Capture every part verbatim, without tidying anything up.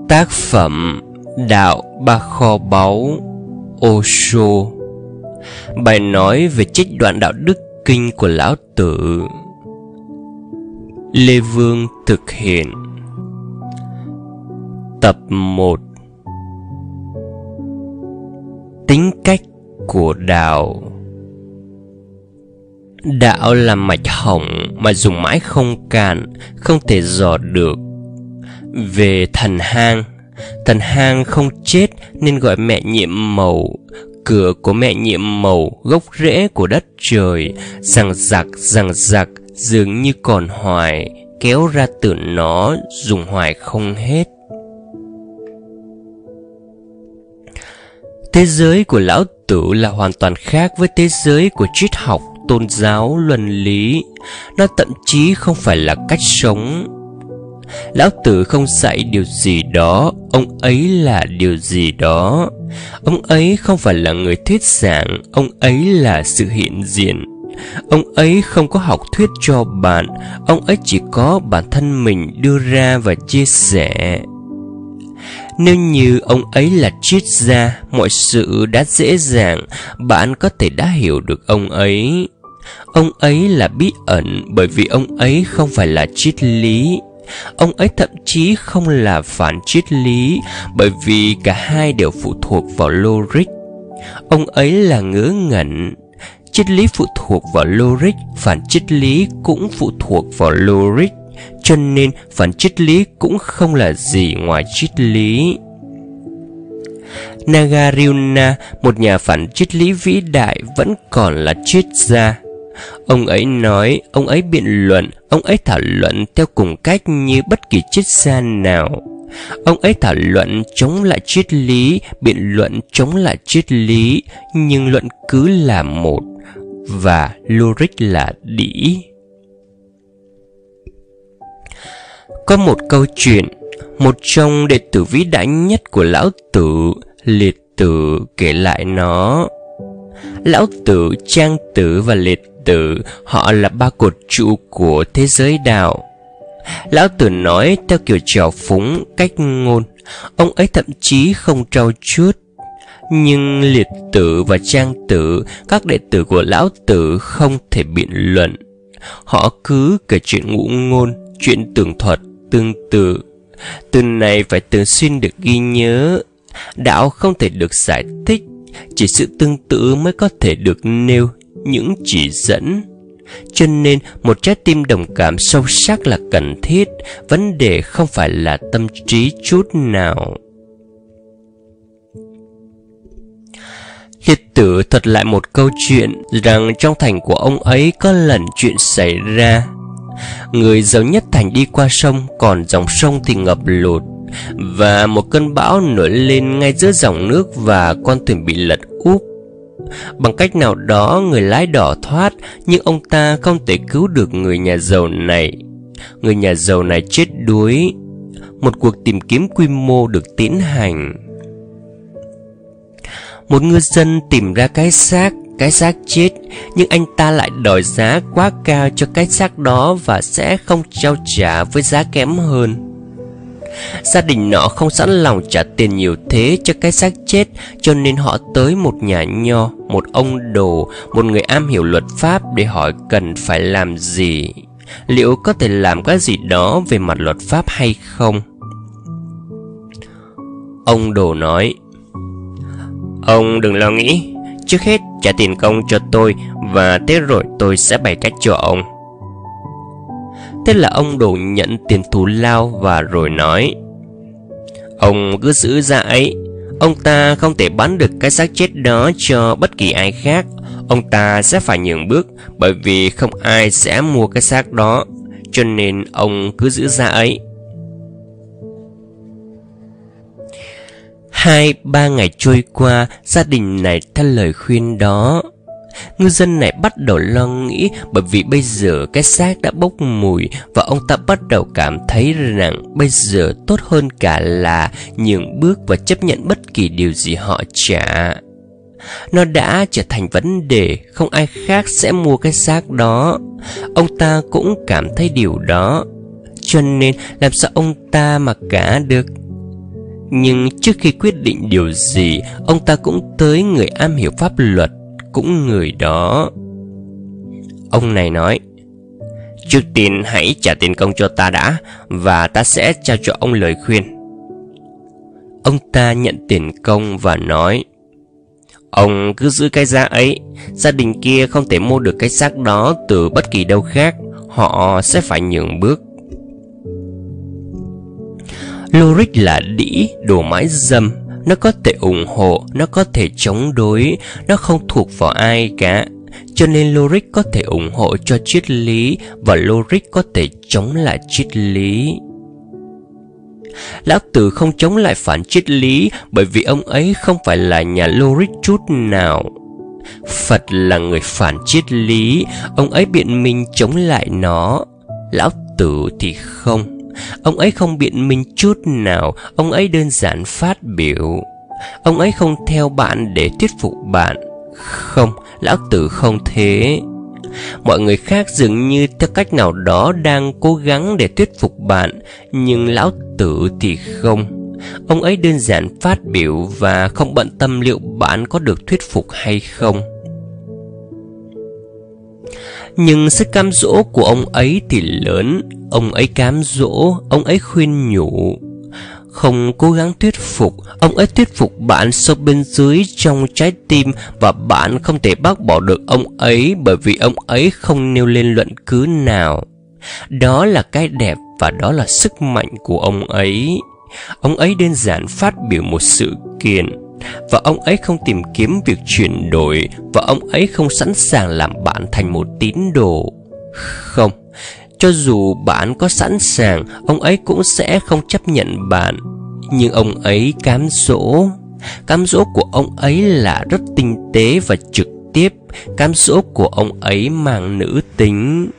Tác phẩm Đạo Ba Kho Báu, Osho. Bài nói về trích đoạn đạo đức kinh của Lão Tử. Lê Vương thực hiện. Tập một. Tính cách của đạo. Đạo là mạch hỏng mà dùng mãi không cạn, không thể dò được. Về thần hang, thần hang không chết nên gọi mẹ nhiệm màu. Cửa của mẹ nhiệm màu, gốc rễ của đất trời, rằng giặc rằng giặc dường như còn hoài, kéo ra từ nó dùng hoài không hết. Thế giới của Lão Tử là hoàn toàn khác với thế giới của triết học, tôn giáo, luân lý. Nó thậm chí không phải là cách sống. Lão Tử không dạy điều gì đó, ông ấy là điều gì đó. Ông ấy không phải là người thuyết giảng, ông ấy là sự hiện diện. Ông ấy không có học thuyết cho bạn, ông ấy chỉ có bản thân mình đưa ra và chia sẻ. Nếu như ông ấy là triết gia, mọi sự đã dễ dàng, bạn có thể đã hiểu được ông ấy. Ông ấy là bí ẩn bởi vì ông ấy không phải là triết lý. Ông ấy thậm chí không là phản triết lý, bởi vì cả hai đều phụ thuộc vào logic. Ông ấy là ngớ ngẩn. Triết lý phụ thuộc vào logic, phản triết lý cũng phụ thuộc vào logic. Cho nên phản triết lý cũng không là gì ngoài triết lý. Nagarjuna, một nhà phản triết lý vĩ đại, vẫn còn là triết gia. Ông ấy nói, ông ấy biện luận, ông ấy thảo luận theo cùng cách như bất kỳ triết gia nào. Ông ấy thảo luận chống lại triết lý, biện luận chống lại triết lý, nhưng luận cứ là một, và logic là đĩ. Có một câu chuyện, một trong đệ tử vĩ đại nhất của Lão Tử, Liệt Tử, kể lại nó. Lão Tử, Trang Tử và Liệt Tử, họ là ba cột trụ của thế giới đạo. Lão Tử nói theo kiểu trào phúng, cách ngôn. Ông ấy thậm chí không trau chuốt. Nhưng Liệt Tử và Trang Tử, các đệ tử của Lão Tử, không thể biện luận. Họ cứ kể chuyện ngụ ngôn, chuyện tường thuật tương tự. Từ này phải thường xuyên được ghi nhớ. Đạo không thể được giải thích, chỉ sự tương tự mới có thể được nêu những chỉ dẫn. Cho nên một trái tim đồng cảm sâu sắc là cần thiết. Vấn đề không phải là tâm trí chút nào. Liệt Tử thuật lại một câu chuyện rằng trong thành của ông ấy có lần chuyện xảy ra. Người giàu nhất thành đi qua sông, còn dòng sông thì ngập lụt. Và một cơn bão nổi lên ngay giữa dòng nước và con thuyền bị lật úp. Bằng cách nào đó người lái đò thoát, nhưng ông ta không thể cứu được người nhà giàu này. Người nhà giàu này chết đuối. Một cuộc tìm kiếm quy mô được tiến hành. Một ngư dân tìm ra cái xác, cái xác chết, nhưng anh ta lại đòi giá quá cao cho cái xác đó và sẽ không trao trả với giá kém hơn. Gia đình nọ không sẵn lòng trả tiền nhiều thế cho cái xác chết, cho nên họ tới một nhà nho, một ông đồ, một người am hiểu luật pháp để hỏi cần phải làm gì, liệu có thể làm cái gì đó về mặt luật pháp hay không. Ông đồ nói: "Ông đừng lo nghĩ, trước hết trả tiền công cho tôi, và thế rồi tôi sẽ bày cách cho ông." Thế là ông đồ nhận tiền thù lao và rồi nói: "Ông cứ giữ ra ấy. Ông ta không thể bán được cái xác chết đó cho bất kỳ ai khác. Ông ta sẽ phải nhường bước, bởi vì không ai sẽ mua cái xác đó. Cho nên ông cứ giữ ra ấy." Hai ba ngày trôi qua, gia đình này theo lời khuyên đó. Ngư dân này bắt đầu lo nghĩ, bởi vì bây giờ cái xác đã bốc mùi, và ông ta bắt đầu cảm thấy rằng bây giờ tốt hơn cả là nhường bước và chấp nhận bất kỳ điều gì họ trả. Nó đã trở thành vấn đề, không ai khác sẽ mua cái xác đó. Ông ta cũng cảm thấy điều đó. Cho nên làm sao ông ta mà cả được. Nhưng trước khi quyết định điều gì, ông ta cũng tới người am hiểu pháp luật, cũng người đó. Ông này nói: trước tiên hãy trả tiền công cho ta đã, và ta sẽ trao cho ông lời khuyên. Ông ta nhận tiền công và nói: ông cứ giữ cái giá ấy. Gia đình kia không thể mua được cái xác đó từ bất kỳ đâu khác. Họ sẽ phải nhường bước. Lorik là đĩ, đồ mãi dâm. Nó có thể ủng hộ, nó có thể chống đối, nó không thuộc vào ai cả. Cho nên Lorik có thể ủng hộ cho triết lý, và Lorik có thể chống lại triết lý. Lão Tử không chống lại phản triết lý, bởi vì ông ấy không phải là nhà Lorik chút nào. Phật là người phản triết lý, ông ấy biện minh chống lại nó. Lão Tử thì không. Ông ấy không biện minh chút nào, ông ấy đơn giản phát biểu. Ông ấy không theo bạn để thuyết phục bạn. Không, Lão Tử không thế. Mọi người khác dường như theo cách nào đó đang cố gắng để thuyết phục bạn, nhưng Lão Tử thì không. Ông ấy đơn giản phát biểu và không bận tâm liệu bạn có được thuyết phục hay không. Nhưng sức cám dỗ của ông ấy thì lớn. Ông ấy cám dỗ, ông ấy khuyên nhủ, không cố gắng thuyết phục. Ông ấy thuyết phục bạn sâu bên dưới trong trái tim, và bạn không thể bác bỏ được ông ấy, bởi vì ông ấy không nêu lên luận cứ nào. Đó là cái đẹp, và đó là sức mạnh của ông ấy. Ông ấy đơn giản phát biểu một sự kiện, và ông ấy không tìm kiếm việc chuyển đổi, và ông ấy không sẵn sàng làm bạn thành một tín đồ. Không, cho dù bạn có sẵn sàng, ông ấy cũng sẽ không chấp nhận bạn. Nhưng ông ấy cám dỗ. Cám dỗ của ông ấy là rất tinh tế và trực tiếp. Cám dỗ của ông ấy mang nữ tính.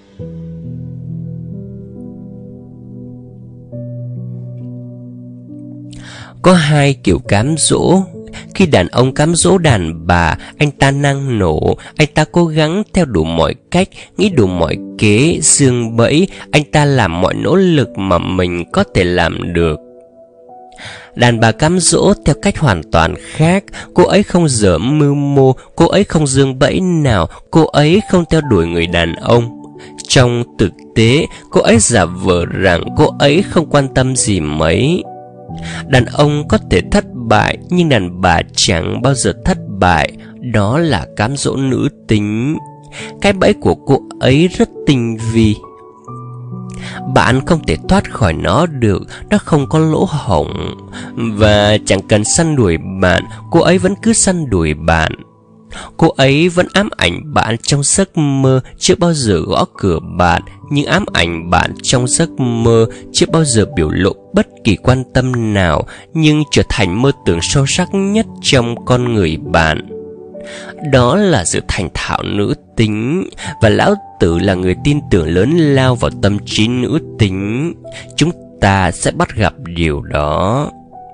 Có hai kiểu cám dỗ. Khi đàn ông cám dỗ đàn bà, anh ta năng nổ, anh ta cố gắng theo đủ mọi cách, nghĩ đủ mọi kế, giương bẫy, anh ta làm mọi nỗ lực mà mình có thể làm được. Đàn bà cám dỗ theo cách hoàn toàn khác. Cô ấy không dở mưu mô, cô ấy không giương bẫy nào, cô ấy không theo đuổi người đàn ông. Trong thực tế, cô ấy giả vờ rằng cô ấy không quan tâm gì mấy. Đàn ông có thể thất bại, nhưng đàn bà chẳng bao giờ thất bại. Đó là cám dỗ nữ tính. Cái bẫy của cô ấy rất tinh vi. Bạn không thể thoát khỏi nó được. Nó không có lỗ hổng. Và chẳng cần săn đuổi bạn, cô ấy vẫn cứ săn đuổi bạn. Cô ấy vẫn ám ảnh bạn trong giấc mơ, chưa bao giờ gõ cửa bạn. Nhưng ám ảnh bạn trong giấc mơ, chưa bao giờ biểu lộ bất kỳ quan tâm nào, nhưng trở thành mơ tưởng sâu sắc nhất trong con người bạn. Đó là sự thành thạo nữ tính. Và Lão Tử là người tin tưởng lớn lao vào tâm trí nữ tính. Chúng ta sẽ bắt gặp điều đó.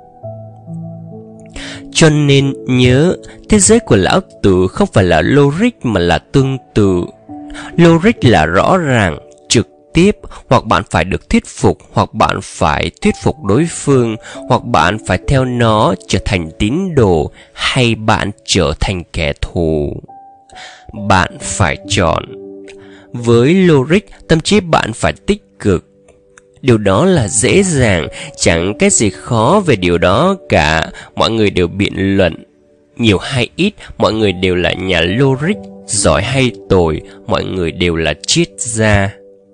Cho nên nhớ, thế giới của Lão Tử không phải là logic mà là tương tự. Logic là rõ ràng, trực tiếp, hoặc bạn phải được thuyết phục, hoặc bạn phải thuyết phục đối phương, hoặc bạn phải theo nó trở thành tín đồ, hay bạn trở thành kẻ thù. Bạn phải chọn. Với logic, tâm trí bạn phải tích cực. Điều đó là dễ dàng, chẳng cái gì khó về điều đó cả. Mọi người đều biện luận. Nhiều hay ít, mọi người đều là nhà logic. Giỏi hay tồi, mọi người đều là triết gia.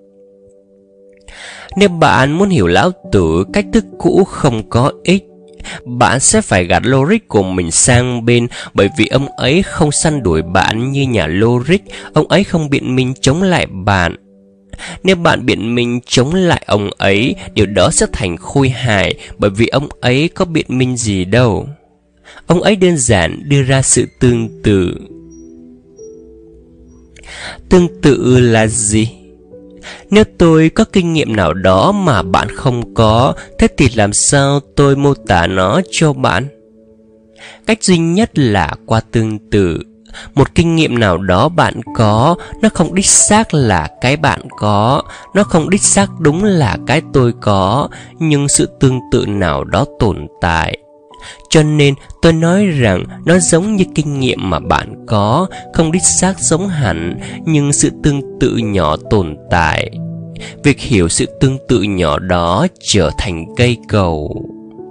Nếu bạn muốn hiểu Lão Tử, cách thức cũ không có ích. Bạn sẽ phải gạt logic của mình sang bên, bởi vì ông ấy không săn đuổi bạn như nhà logic. Ông ấy không biện minh chống lại bạn. Nếu bạn biện minh chống lại ông ấy, điều đó sẽ thành khôi hài, bởi vì ông ấy có biện minh gì đâu. Ông ấy đơn giản đưa ra sự tương tự. Tương tự là gì? Nếu tôi có kinh nghiệm nào đó mà bạn không có, thế thì làm sao tôi mô tả nó cho bạn? Cách duy nhất là qua tương tự. Một kinh nghiệm nào đó bạn có, nó không đích xác là cái bạn có, nó không đích xác đúng là cái tôi có, nhưng sự tương tự nào đó tồn tại. Cho nên tôi nói rằng nó giống như kinh nghiệm mà bạn có, không đích xác giống hẳn, nhưng sự tương tự nhỏ tồn tại. Việc hiểu sự tương tự nhỏ đó trở thành cây cầu.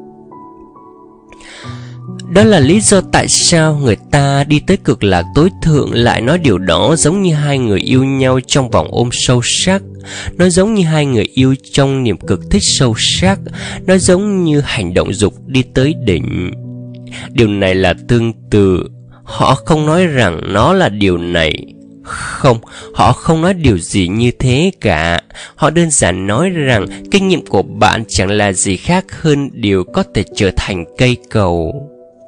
Đó là lý do tại sao người ta đi tới cực lạc tối thượng lại nói điều đó giống như hai người yêu nhau trong vòng ôm sâu sắc. Nó giống như hai người yêu trong niềm cực thích sâu sắc. Nó giống như hành động dục đi tới đỉnh. Điều này là tương tự. Họ không nói rằng nó là điều này. Không, họ không nói điều gì như thế cả. Họ đơn giản nói rằng kinh nghiệm của bạn chẳng là gì khác hơn điều có thể trở thành cây cầu.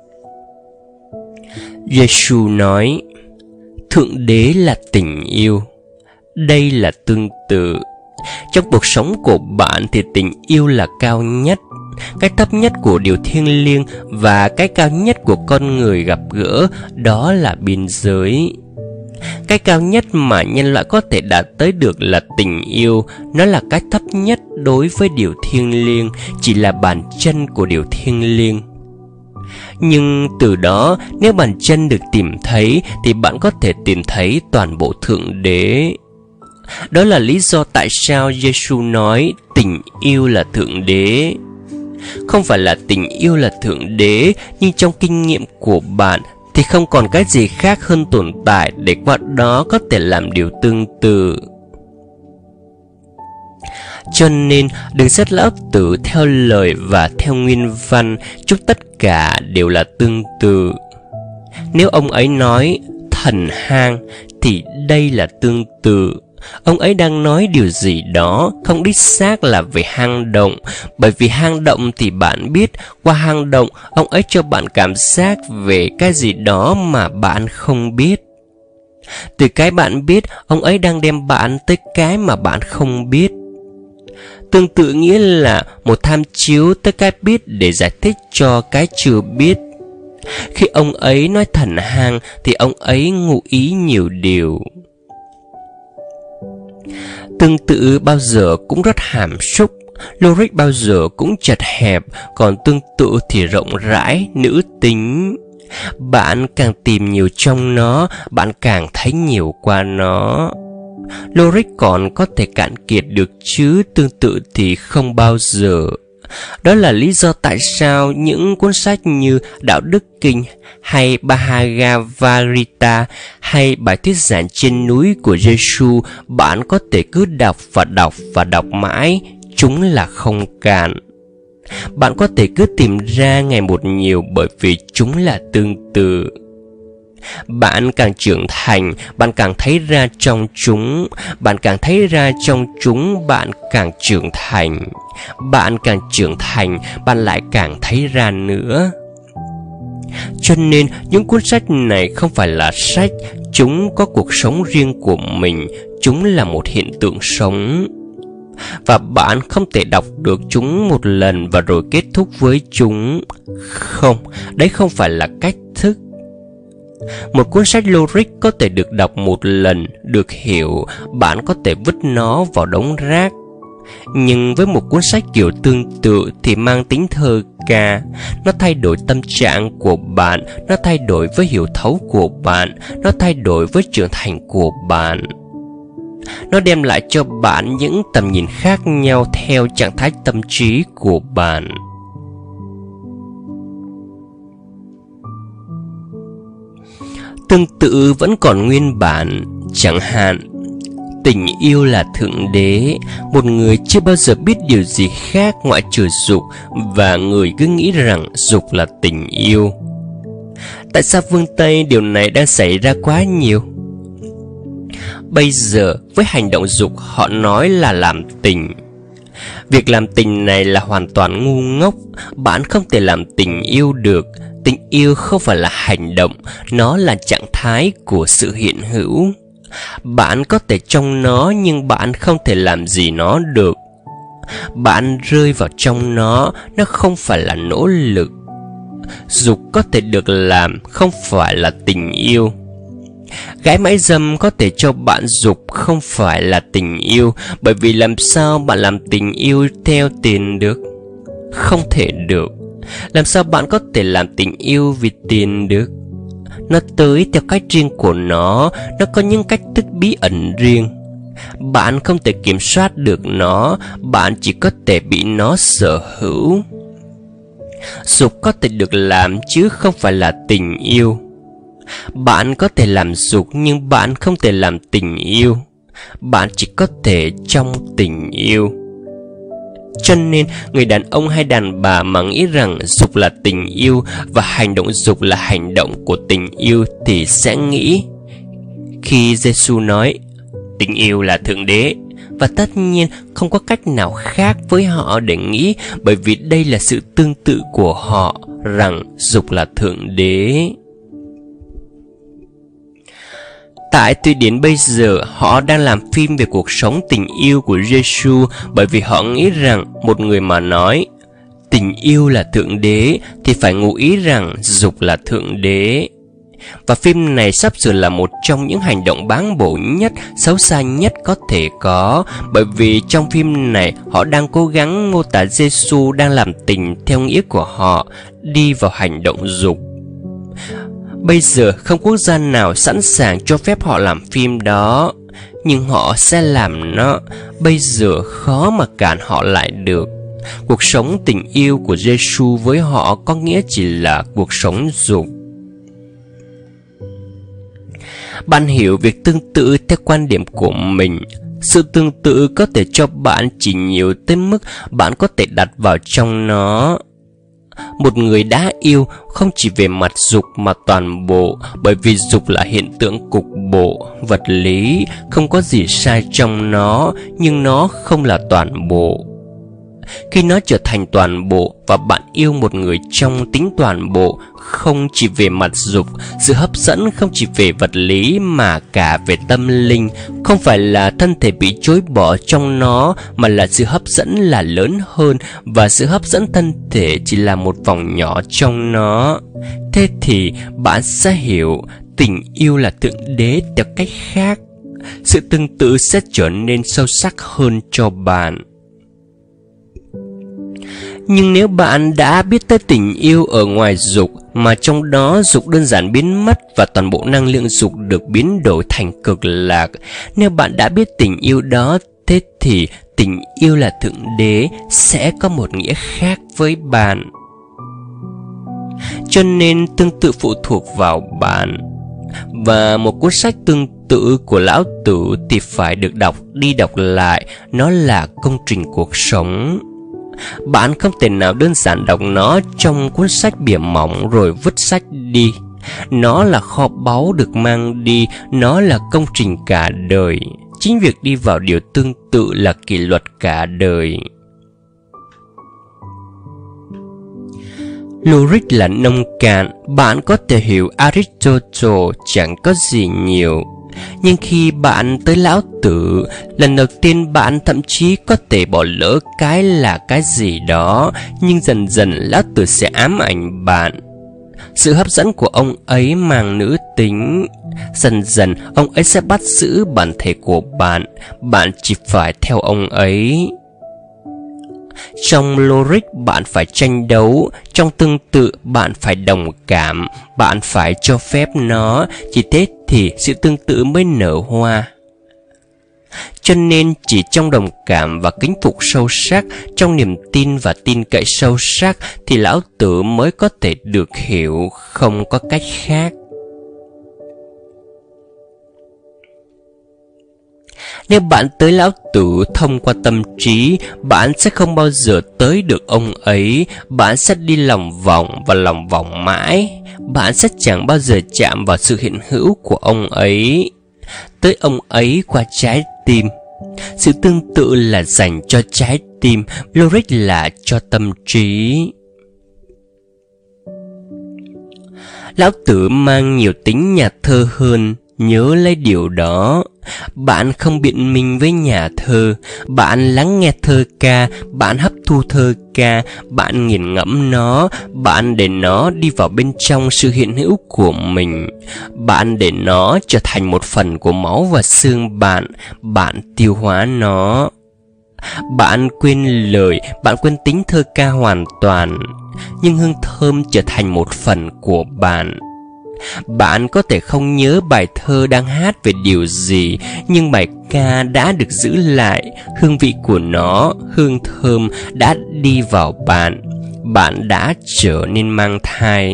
Giê-xu nói, Thượng Đế là tình yêu. Đây là tương tự. Trong cuộc sống của bạn thì tình yêu là cao nhất. Cái thấp nhất của điều thiêng liêng và cái cao nhất của con người gặp gỡ, đó là biên giới. Cái cao nhất mà nhân loại có thể đạt tới được là tình yêu. Nó là cái thấp nhất đối với điều thiêng liêng, chỉ là bàn chân của điều thiêng liêng. Nhưng từ đó, nếu bàn chân được tìm thấy, thì bạn có thể tìm thấy toàn bộ Thượng Đế. Đó là lý do tại sao Giê-xu nói tình yêu là Thượng Đế. Không phải là tình yêu là Thượng Đế, nhưng trong kinh nghiệm của bạn thì không còn cái gì khác hơn tồn tại để qua đó có thể làm điều tương tự. Cho nên đừng xét lão tử theo lời và theo nguyên văn, chúc tất cả đều là tương tự. Nếu ông ấy nói thần hang thì đây là tương tự. Ông ấy đang nói điều gì đó không đích xác là về hang động. Bởi vì hang động thì bạn biết, qua hang động ông ấy cho bạn cảm giác về cái gì đó mà bạn không biết. Từ cái bạn biết, ông ấy đang đem bạn tới cái mà bạn không biết. Tương tự nghĩa là một tham chiếu tới cái biết để giải thích cho cái chưa biết. Khi ông ấy nói thần hang thì ông ấy ngụ ý nhiều điều. Tương tự bao giờ cũng rất hàm súc, logic bao giờ cũng chật hẹp, còn tương tự thì rộng rãi, nữ tính. Bạn càng tìm nhiều trong nó, bạn càng thấy nhiều qua nó. Logic còn có thể cạn kiệt được chứ tương tự thì không bao giờ. Đó là lý do tại sao những cuốn sách như Đạo Đức Kinh hay Bhagavad-gita hay bài thuyết giảng trên núi của Giê-xu bạn có thể cứ đọc và đọc và đọc mãi, chúng là không cạn. Bạn có thể cứ tìm ra ngày một nhiều bởi vì chúng là tương tự. Bạn càng trưởng thành, bạn càng thấy ra trong chúng. Bạn càng thấy ra trong chúng, bạn càng trưởng thành. Bạn càng trưởng thành, bạn lại càng thấy ra nữa. Cho nên những cuốn sách này không phải là sách. Chúng có cuộc sống riêng của mình. Chúng là một hiện tượng sống. Và bạn không thể đọc được chúng một lần và rồi kết thúc với chúng. Không, đấy không phải là cách thức. Một cuốn sách logic có thể được đọc một lần, được hiểu, bạn có thể vứt nó vào đống rác. Nhưng với một cuốn sách kiểu tương tự thì mang tính thơ ca. Nó thay đổi tâm trạng của bạn, nó thay đổi với hiểu thấu của bạn, nó thay đổi với trưởng thành của bạn. Nó đem lại cho bạn những tầm nhìn khác nhau theo trạng thái tâm trí của bạn. Tương tự vẫn còn nguyên bản. Chẳng hạn, tình yêu là Thượng Đế. Một người chưa bao giờ biết điều gì khác ngoại trừ dục, và người cứ nghĩ rằng dục là tình yêu. Tại sao phương Tây điều này đang xảy ra quá nhiều? Bây giờ với hành động dục họ nói là làm tình. Việc làm tình này là hoàn toàn ngu ngốc. Bạn không thể làm tình yêu được. Tình yêu không phải là hành động, nó là trạng thái của sự hiện hữu. Bạn có thể trong nó nhưng bạn không thể làm gì nó được. Bạn rơi vào trong nó, nó không phải là nỗ lực. Dục có thể được làm, không phải là tình yêu. Gái mãi dâm có thể cho bạn dục không phải là tình yêu, bởi vì làm sao bạn làm tình yêu theo tiền được? Không thể được. Làm sao bạn có thể làm tình yêu vì tiền được? Nó tới theo cách riêng của nó, nó có những cách thức bí ẩn riêng. Bạn không thể kiểm soát được nó, bạn chỉ có thể bị nó sở hữu. Dục có thể được làm chứ không phải là tình yêu. Bạn có thể làm dục nhưng bạn không thể làm tình yêu. Bạn chỉ có thể trong tình yêu. Cho nên người đàn ông hay đàn bà mà nghĩ rằng dục là tình yêu và hành động dục là hành động của tình yêu thì sẽ nghĩ khi Giêsu nói tình yêu là Thượng Đế, và tất nhiên không có cách nào khác với họ để nghĩ, bởi vì đây là sự tương tự của họ rằng dục là Thượng Đế. Tại Thụy Điển bây giờ, họ đang làm phim về cuộc sống tình yêu của Giêsu, bởi vì họ nghĩ rằng một người mà nói tình yêu là Thượng Đế thì phải ngụ ý rằng dục là Thượng Đế. Và phim này sắp sửa là một trong những hành động báng bổ nhất, xấu xa nhất có thể có, bởi vì trong phim này họ đang cố gắng mô tả Giêsu đang làm tình theo nghĩa của họ, đi vào hành động dục. Bây giờ không quốc gia nào sẵn sàng cho phép họ làm phim đó, nhưng họ sẽ làm nó. Bây giờ khó mà cản họ lại được. Cuộc sống tình yêu của Giêsu với họ có nghĩa chỉ là cuộc sống dục. Bạn hiểu việc tương tự theo quan điểm của mình. Sự tương tự có thể cho bạn chỉ nhiều tới mức bạn có thể đặt vào trong nó. Một người đã yêu không chỉ về mặt dục mà toàn bộ, bởi vì dục là hiện tượng cục bộ, vật lý, không có gì sai trong nó, nhưng nó không là toàn bộ. Khi nó trở thành toàn bộ và bạn yêu một người trong tính toàn bộ, không chỉ về mặt dục, sự hấp dẫn không chỉ về vật lý mà cả về tâm linh, không phải là thân thể bị chối bỏ trong nó, mà là sự hấp dẫn là lớn hơn, và sự hấp dẫn thân thể chỉ là một vòng nhỏ trong nó. Thế thì bạn sẽ hiểu tình yêu là Thượng Đế theo cách khác. Sự tương tự sẽ trở nên sâu sắc hơn cho bạn. Nhưng nếu bạn đã biết tới tình yêu ở ngoài dục, mà trong đó dục đơn giản biến mất và toàn bộ năng lượng dục được biến đổi thành cực lạc, nếu bạn đã biết tình yêu đó, thế thì tình yêu là Thượng Đế sẽ có một nghĩa khác với bạn. Cho nên tương tự phụ thuộc vào bạn. Và một cuốn sách tương tự của Lão Tử thì phải được đọc đi đọc lại. Nó là công trình cuộc sống. Bạn không thể nào đơn giản đọc nó trong cuốn sách bìa mỏng rồi vứt sách đi. Nó là kho báu được mang đi, nó là công trình cả đời. Chính việc đi vào điều tương tự là kỷ luật cả đời. Logic là nông cạn. Bạn có thể hiểu Aristotle chẳng có gì nhiều, nhưng khi bạn tới Lão Tử, lần đầu tiên bạn thậm chí có thể bỏ lỡ cái là cái gì đó, nhưng dần dần Lão Tử sẽ ám ảnh bạn. Sự hấp dẫn của ông ấy mang nữ tính. Dần dần ông ấy sẽ bắt giữ bản thể của bạn. Bạn chỉ phải theo ông ấy. Trong logic bạn phải tranh đấu, trong tương tự bạn phải đồng cảm, bạn phải cho phép nó, chỉ thế thì sự tương tự mới nở hoa. Cho nên chỉ trong đồng cảm và kính phục sâu sắc, trong niềm tin và tin cậy sâu sắc thì Lão Tử mới có thể được hiểu, không có cách khác. Nếu bạn tới Lão Tử thông qua tâm trí, bạn sẽ không bao giờ tới được ông ấy. Bạn sẽ đi lòng vòng và lòng vòng mãi. Bạn sẽ chẳng bao giờ chạm vào sự hiện hữu của ông ấy. Tới ông ấy qua trái tim. Sự tương tự là dành cho trái tim, logic là cho tâm trí. Lão Tử mang nhiều tính nhà thơ hơn, nhớ lấy điều đó. Bạn không biện minh với nhà thơ, bạn lắng nghe thơ ca, bạn hấp thu thơ ca, bạn nghiền ngẫm nó, bạn để nó đi vào bên trong sự hiện hữu của mình. Bạn để nó trở thành một phần của máu và xương bạn, bạn tiêu hóa nó. Bạn quên lời, bạn quên tính thơ ca hoàn toàn, nhưng hương thơm trở thành một phần của bạn. Bạn có thể không nhớ bài thơ đang hát về điều gì, nhưng bài ca đã được giữ lại, hương vị của nó, hương thơm đã đi vào bạn. Bạn đã trở nên mang thai.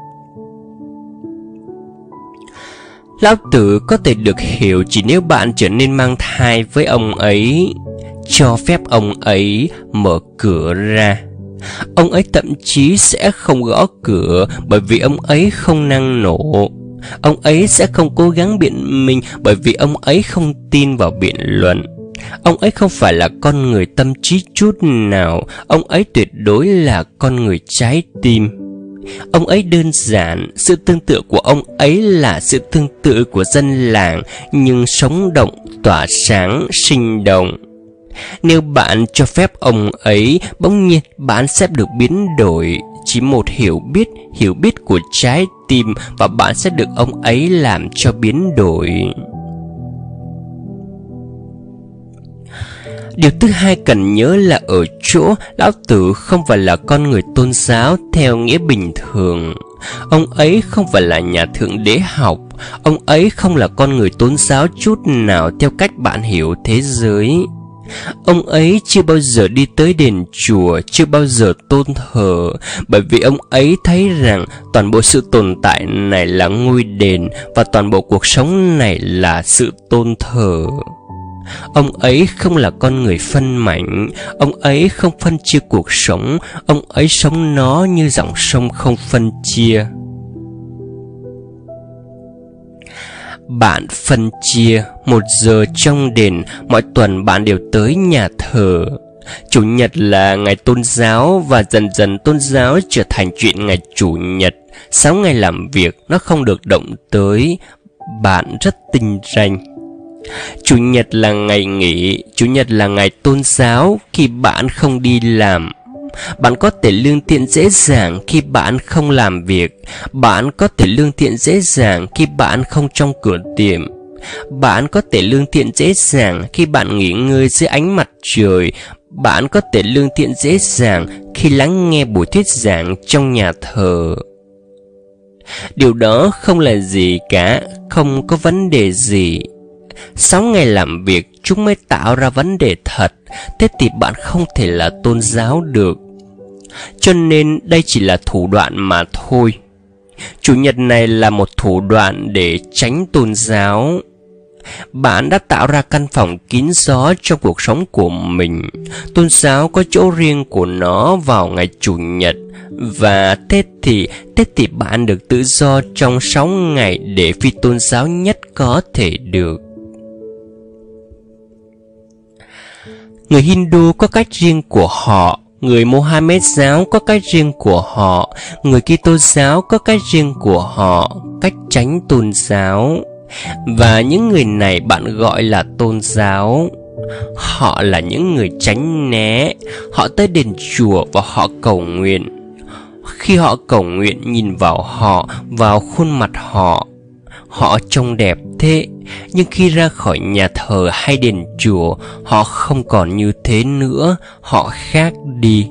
Lão Tử có thể được hiểu chỉ nếu bạn trở nên mang thai với ông ấy, cho phép ông ấy mở cửa ra. Ông ấy thậm chí sẽ không gõ cửa bởi vì ông ấy không năng nổ. Ông ấy sẽ không cố gắng biện minh bởi vì ông ấy không tin vào biện luận. Ông ấy không phải là con người tâm trí chút nào. Ông ấy tuyệt đối là con người trái tim. Ông ấy đơn giản, sự tương tự của ông ấy là sự tương tự của dân làng, nhưng sống động, tỏa sáng, sinh động. Nếu bạn cho phép ông ấy, bỗng nhiên bạn sẽ được biến đổi. Chỉ một hiểu biết, hiểu biết của trái tim, và bạn sẽ được ông ấy làm cho biến đổi. Điều thứ hai cần nhớ là ở chỗ Lão Tử không phải là con người tôn giáo theo nghĩa bình thường. Ông ấy không phải là nhà thượng đế học. Ông ấy không là con người tôn giáo chút nào theo cách bạn hiểu thế giới. Ông ấy chưa bao giờ đi tới đền chùa, chưa bao giờ tôn thờ, bởi vì ông ấy thấy rằng toàn bộ sự tồn tại này là ngôi đền, và toàn bộ cuộc sống này là sự tôn thờ. Ông ấy không là con người phân mảnh. Ông ấy không phân chia cuộc sống. Ông ấy sống nó như dòng sông không phân chia. Bạn phân chia. Một giờ trong đền, mỗi tuần bạn đều tới nhà thờ. Chủ nhật là ngày tôn giáo, và dần dần tôn giáo trở thành chuyện ngày chủ nhật. Sáu ngày làm việc nó không được động tới. Bạn rất tinh ranh. Chủ nhật là ngày nghỉ. Chủ nhật là ngày tôn giáo khi bạn không đi làm. Bạn có thể lương thiện dễ dàng khi bạn không làm việc. Bạn có thể lương thiện dễ dàng khi bạn không trong cửa tiệm. Bạn có thể lương thiện dễ dàng khi bạn nghỉ ngơi dưới ánh mặt trời. Bạn có thể lương thiện dễ dàng khi lắng nghe buổi thuyết giảng trong nhà thờ. Điều đó không là gì cả, không có vấn đề gì. Sáu ngày làm việc chúng mới tạo ra vấn đề thật. Thế thì bạn không thể là tôn giáo được. Cho nên đây chỉ là thủ đoạn mà thôi. Chủ nhật này là một thủ đoạn để tránh tôn giáo. Bạn đã tạo ra căn phòng kín gió trong cuộc sống của mình. Tôn giáo có chỗ riêng của nó vào ngày chủ nhật. Và thế thì, thế thì bạn được tự do trong sáu ngày để phi tôn giáo nhất có thể được. Người Hindu có cách riêng của họ, người Mohammed giáo có cách riêng của họ, người Kitô giáo có cách riêng của họ, cách tránh tôn giáo. Và những người này bạn gọi là tôn giáo. Họ là những người tránh né. Họ tới đền chùa và họ cầu nguyện. Khi họ cầu nguyện, nhìn vào họ, vào khuôn mặt họ, họ trông đẹp thế. Nhưng khi ra khỏi nhà thờ hay đền chùa, họ không còn như thế nữa. Họ khác đi.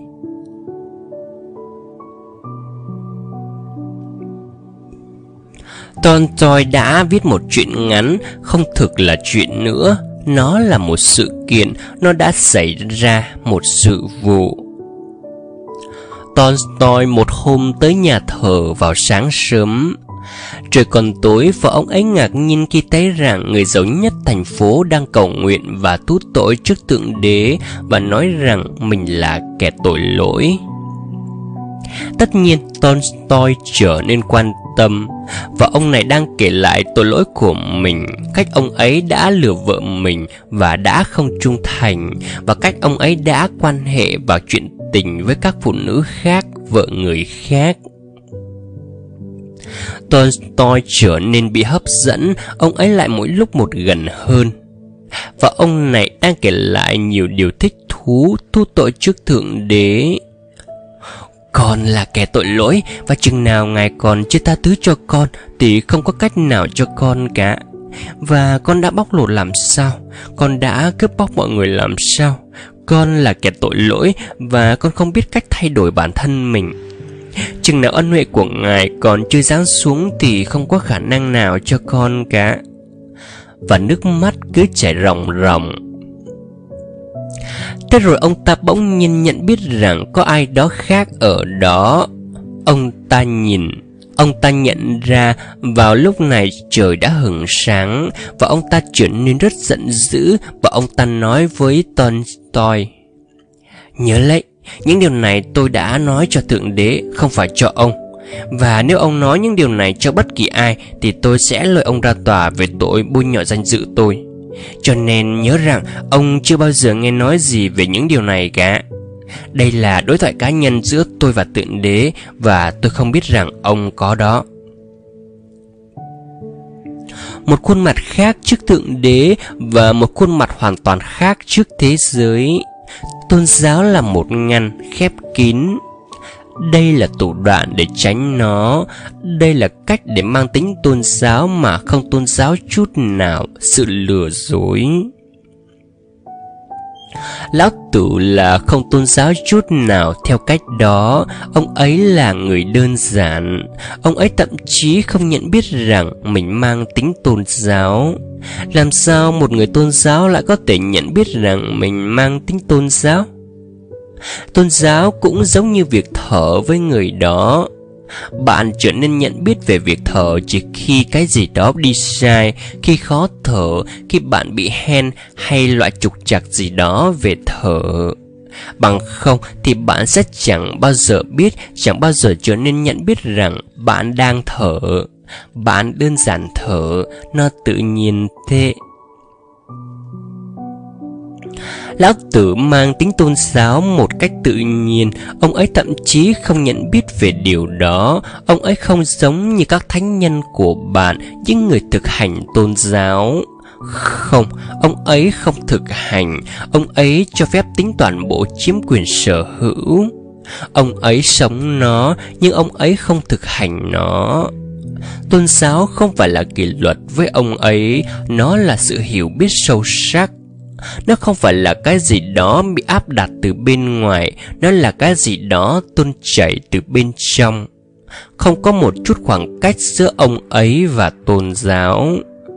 Tolstoy đã viết một truyện ngắn, không thực là chuyện nữa. Nó là một sự kiện, nó đã xảy ra, một sự vụ. Tolstoy một hôm tới nhà thờ vào sáng sớm. Trời còn tối và ông ấy ngạc nhiên khi thấy rằng người giàu nhất thành phố đang cầu nguyện và thú tội trước Thượng Đế và nói rằng mình là kẻ tội lỗi. Tất nhiên Tolstoy trở nên quan tâm, và ông này đang kể lại tội lỗi của mình, cách ông ấy đã lừa vợ mình và đã không trung thành, và cách ông ấy đã quan hệ vào chuyện tình với các phụ nữ khác, vợ người khác. Tolstoy trở nên bị hấp dẫn, ông ấy lại mỗi lúc một gần hơn. Và ông này đang kể lại nhiều điều thích thú thu tội trước Thượng Đế. Con là kẻ tội lỗi, và chừng nào Ngài còn chưa tha thứ cho con thì không có cách nào cho con cả. Và con đã bóc lột làm sao? Con đã cướp bóc mọi người làm sao? Con là kẻ tội lỗi, và con không biết cách thay đổi bản thân mình. Chừng nào ân huệ của Ngài còn chưa giáng xuống thì không có khả năng nào cho con cả. Và nước mắt cứ chảy ròng ròng. Thế rồi ông ta bỗng nhiên nhận biết rằng có ai đó khác ở đó. Ông ta nhìn, ông ta nhận ra vào lúc này trời đã hửng sáng, và ông ta trở nên rất giận dữ, và ông ta nói với Tolstoy: nhớ lấy, những điều này tôi đã nói cho Thượng Đế, không phải cho ông. Và nếu ông nói những điều này cho bất kỳ ai thì tôi sẽ lôi ông ra tòa về tội bôi nhọ danh dự tôi. Cho nên nhớ rằng ông chưa bao giờ nghe nói gì về những điều này cả. Đây là đối thoại cá nhân giữa tôi và Thượng Đế, và tôi không biết rằng ông có đó. Một khuôn mặt khác trước Thượng Đế và một khuôn mặt hoàn toàn khác trước thế giới. Tôn giáo là một ngăn khép kín. Đây là thủ đoạn để tránh nó. Đây là cách để mang tính tôn giáo mà không tôn giáo chút nào, sự lừa dối. Lão Tử là không tôn giáo chút nào theo cách đó. Ông ấy là người đơn giản. Ông ấy thậm chí không nhận biết rằng mình mang tính tôn giáo. Làm sao một người tôn giáo lại có thể nhận biết rằng mình mang tính tôn giáo? Tôn giáo cũng giống như việc thở với người đó. Bạn trở nên nhận biết về việc thở chỉ khi cái gì đó đi sai, khi khó thở, khi bạn bị hen hay loại trục trặc gì đó về thở. Bằng không thì bạn sẽ chẳng bao giờ biết, chẳng bao giờ trở nên nhận biết rằng bạn đang thở. Bạn đơn giản thở, nó tự nhiên thế. Lão Tử mang tính tôn giáo một cách tự nhiên. Ông ấy thậm chí không nhận biết về điều đó. Ông ấy không giống như các thánh nhân của bạn, những người thực hành tôn giáo. Không, ông ấy không thực hành. Ông ấy cho phép tính toàn bộ chiếm quyền sở hữu. Ông ấy sống nó, nhưng ông ấy không thực hành nó. Tôn giáo không phải là kỷ luật với ông ấy, nó là sự hiểu biết sâu sắc. Nó không phải là cái gì đó bị áp đặt từ bên ngoài, nó là cái gì đó tuôn chảy từ bên trong. Không có một chút khoảng cách giữa ông ấy và tôn giáo.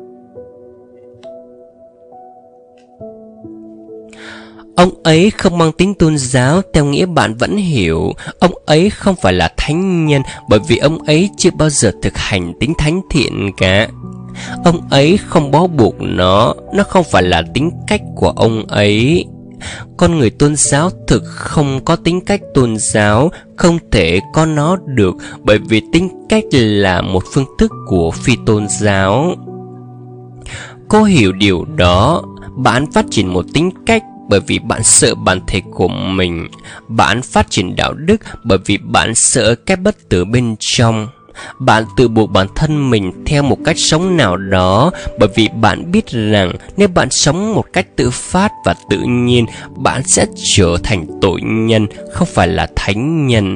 Ông ấy không mang tính tôn giáo theo nghĩa bạn vẫn hiểu. Ông ấy không phải là thánh nhân, bởi vì ông ấy chưa bao giờ thực hành tính thánh thiện cả. Ông ấy không bó buộc nó, nó không phải là tính cách của ông ấy. Con người tôn giáo thực không có tính cách tôn giáo, không thể có nó được, bởi vì tính cách là một phương thức của phi tôn giáo. Cô hiểu điều đó. Bạn phát triển một tính cách bởi vì bạn sợ bản thể của mình. Bạn phát triển đạo đức bởi vì bạn sợ cái bất tử bên trong. Bạn tự buộc bản thân mình theo một cách sống nào đó bởi vì bạn biết rằng nếu bạn sống một cách tự phát và tự nhiên, bạn sẽ trở thành tội nhân, không phải là thánh nhân.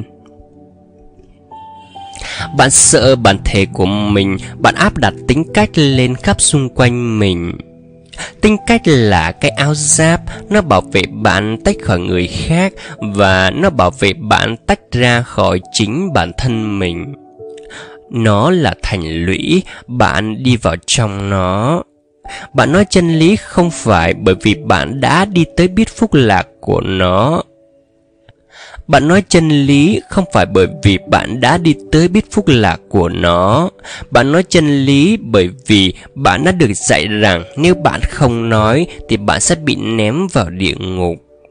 Bạn sợ bản thể của mình, bạn áp đặt tính cách lên khắp xung quanh mình. Tính cách là cái áo giáp, nó bảo vệ bạn tách khỏi người khác, và nó bảo vệ bạn tách ra khỏi chính bản thân mình. Nó là thành lũy, bạn đi vào trong nó. Bạn nói chân lý không phải bởi vì bạn đã đi tới biết phúc lạc của nó. Bạn nói chân lý không phải bởi vì bạn đã đi tới biết phúc lạc của nó. Bạn nói chân lý bởi vì bạn đã được dạy rằng nếu bạn không nói thì bạn sẽ bị ném vào địa ngục.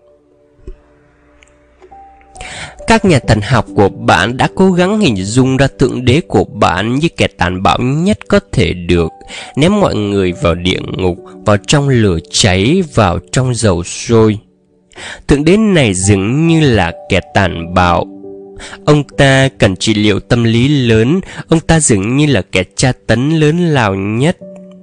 Các nhà thần học của bạn đã cố gắng hình dung ra Thượng Đế của bạn như kẻ tàn bạo nhất có thể được, ném mọi người vào địa ngục, vào trong lửa cháy, vào trong dầu sôi. Thượng Đế này dường như là kẻ tàn bạo. Ông ta cần trị liệu tâm lý lớn. Ông ta dường như là kẻ tra tấn lớn lao nhất.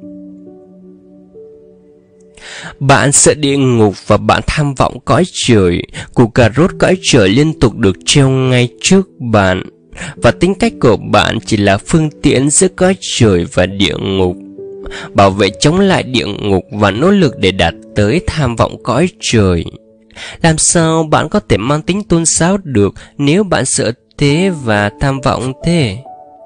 Bạn sợ địa ngục và bạn tham vọng cõi trời. Củ cà rốt cõi trời liên tục được treo ngay trước bạn, và tính cách của bạn chỉ là phương tiện giữa cõi trời và địa ngục. Bảo vệ chống lại địa ngục và nỗ lực để đạt tới tham vọng cõi trời. Làm sao bạn có thể mang tính tôn giáo được nếu bạn sợ thế và tham vọng thế?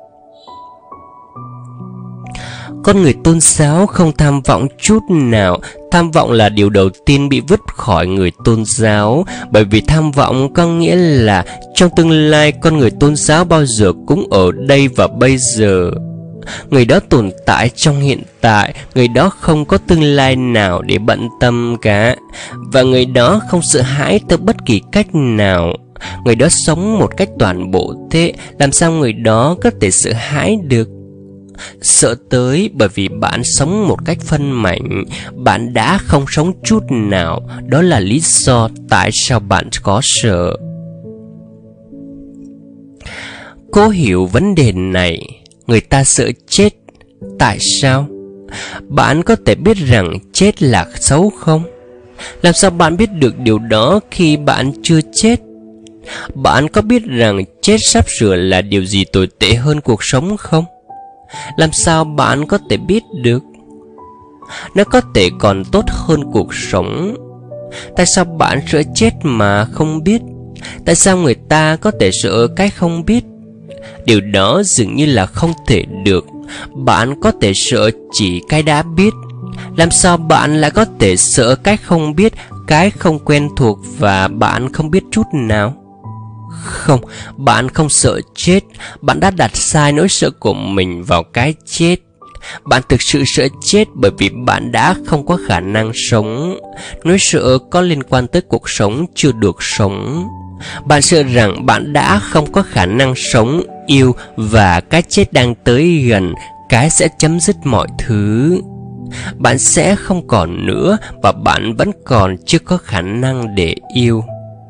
Con người tôn giáo không tham vọng chút nào. Tham vọng là điều đầu tiên bị vứt khỏi người tôn giáo, bởi vì tham vọng có nghĩa là trong tương lai con người tôn giáo bao giờ cũng ở đây và bây giờ. Người đó tồn tại trong hiện tại, người đó không có tương lai nào để bận tâm cả, và người đó không sợ hãi theo bất kỳ cách nào. Người đó sống một cách toàn bộ thế, làm sao người đó có thể sợ hãi được? Sợ tới bởi vì bạn sống một cách phân mảnh. Bạn đã không sống chút nào. Đó là lý do tại sao bạn có sợ. Cố hiểu vấn đề này. Người ta sợ chết. Tại sao? Bạn có thể biết rằng chết là xấu không? Làm sao bạn biết được điều đó khi bạn chưa chết? Bạn có biết rằng chết sắp sửa là điều gì tồi tệ hơn cuộc sống không? Làm sao bạn có thể biết được? Nó có thể còn tốt hơn cuộc sống. Tại sao bạn sợ chết mà không biết? Tại sao người ta có thể sợ cái không biết? Điều đó dường như là không thể được. Bạn có thể sợ chỉ cái đã biết. Làm sao bạn lại có thể sợ cái không biết, cái không quen thuộc và bạn không biết chút nào? Không, bạn không sợ chết. Bạn đã đặt sai nỗi sợ của mình vào cái chết. Bạn thực sự sợ chết bởi vì bạn đã không có khả năng sống. Nỗi sợ có liên quan tới cuộc sống chưa được sống. Bạn sợ rằng bạn đã không có khả năng sống, yêu, và cái chết đang tới gần, cái sẽ chấm dứt mọi thứ. Bạn sẽ không còn nữa, và bạn vẫn còn chưa có khả năng để yêu.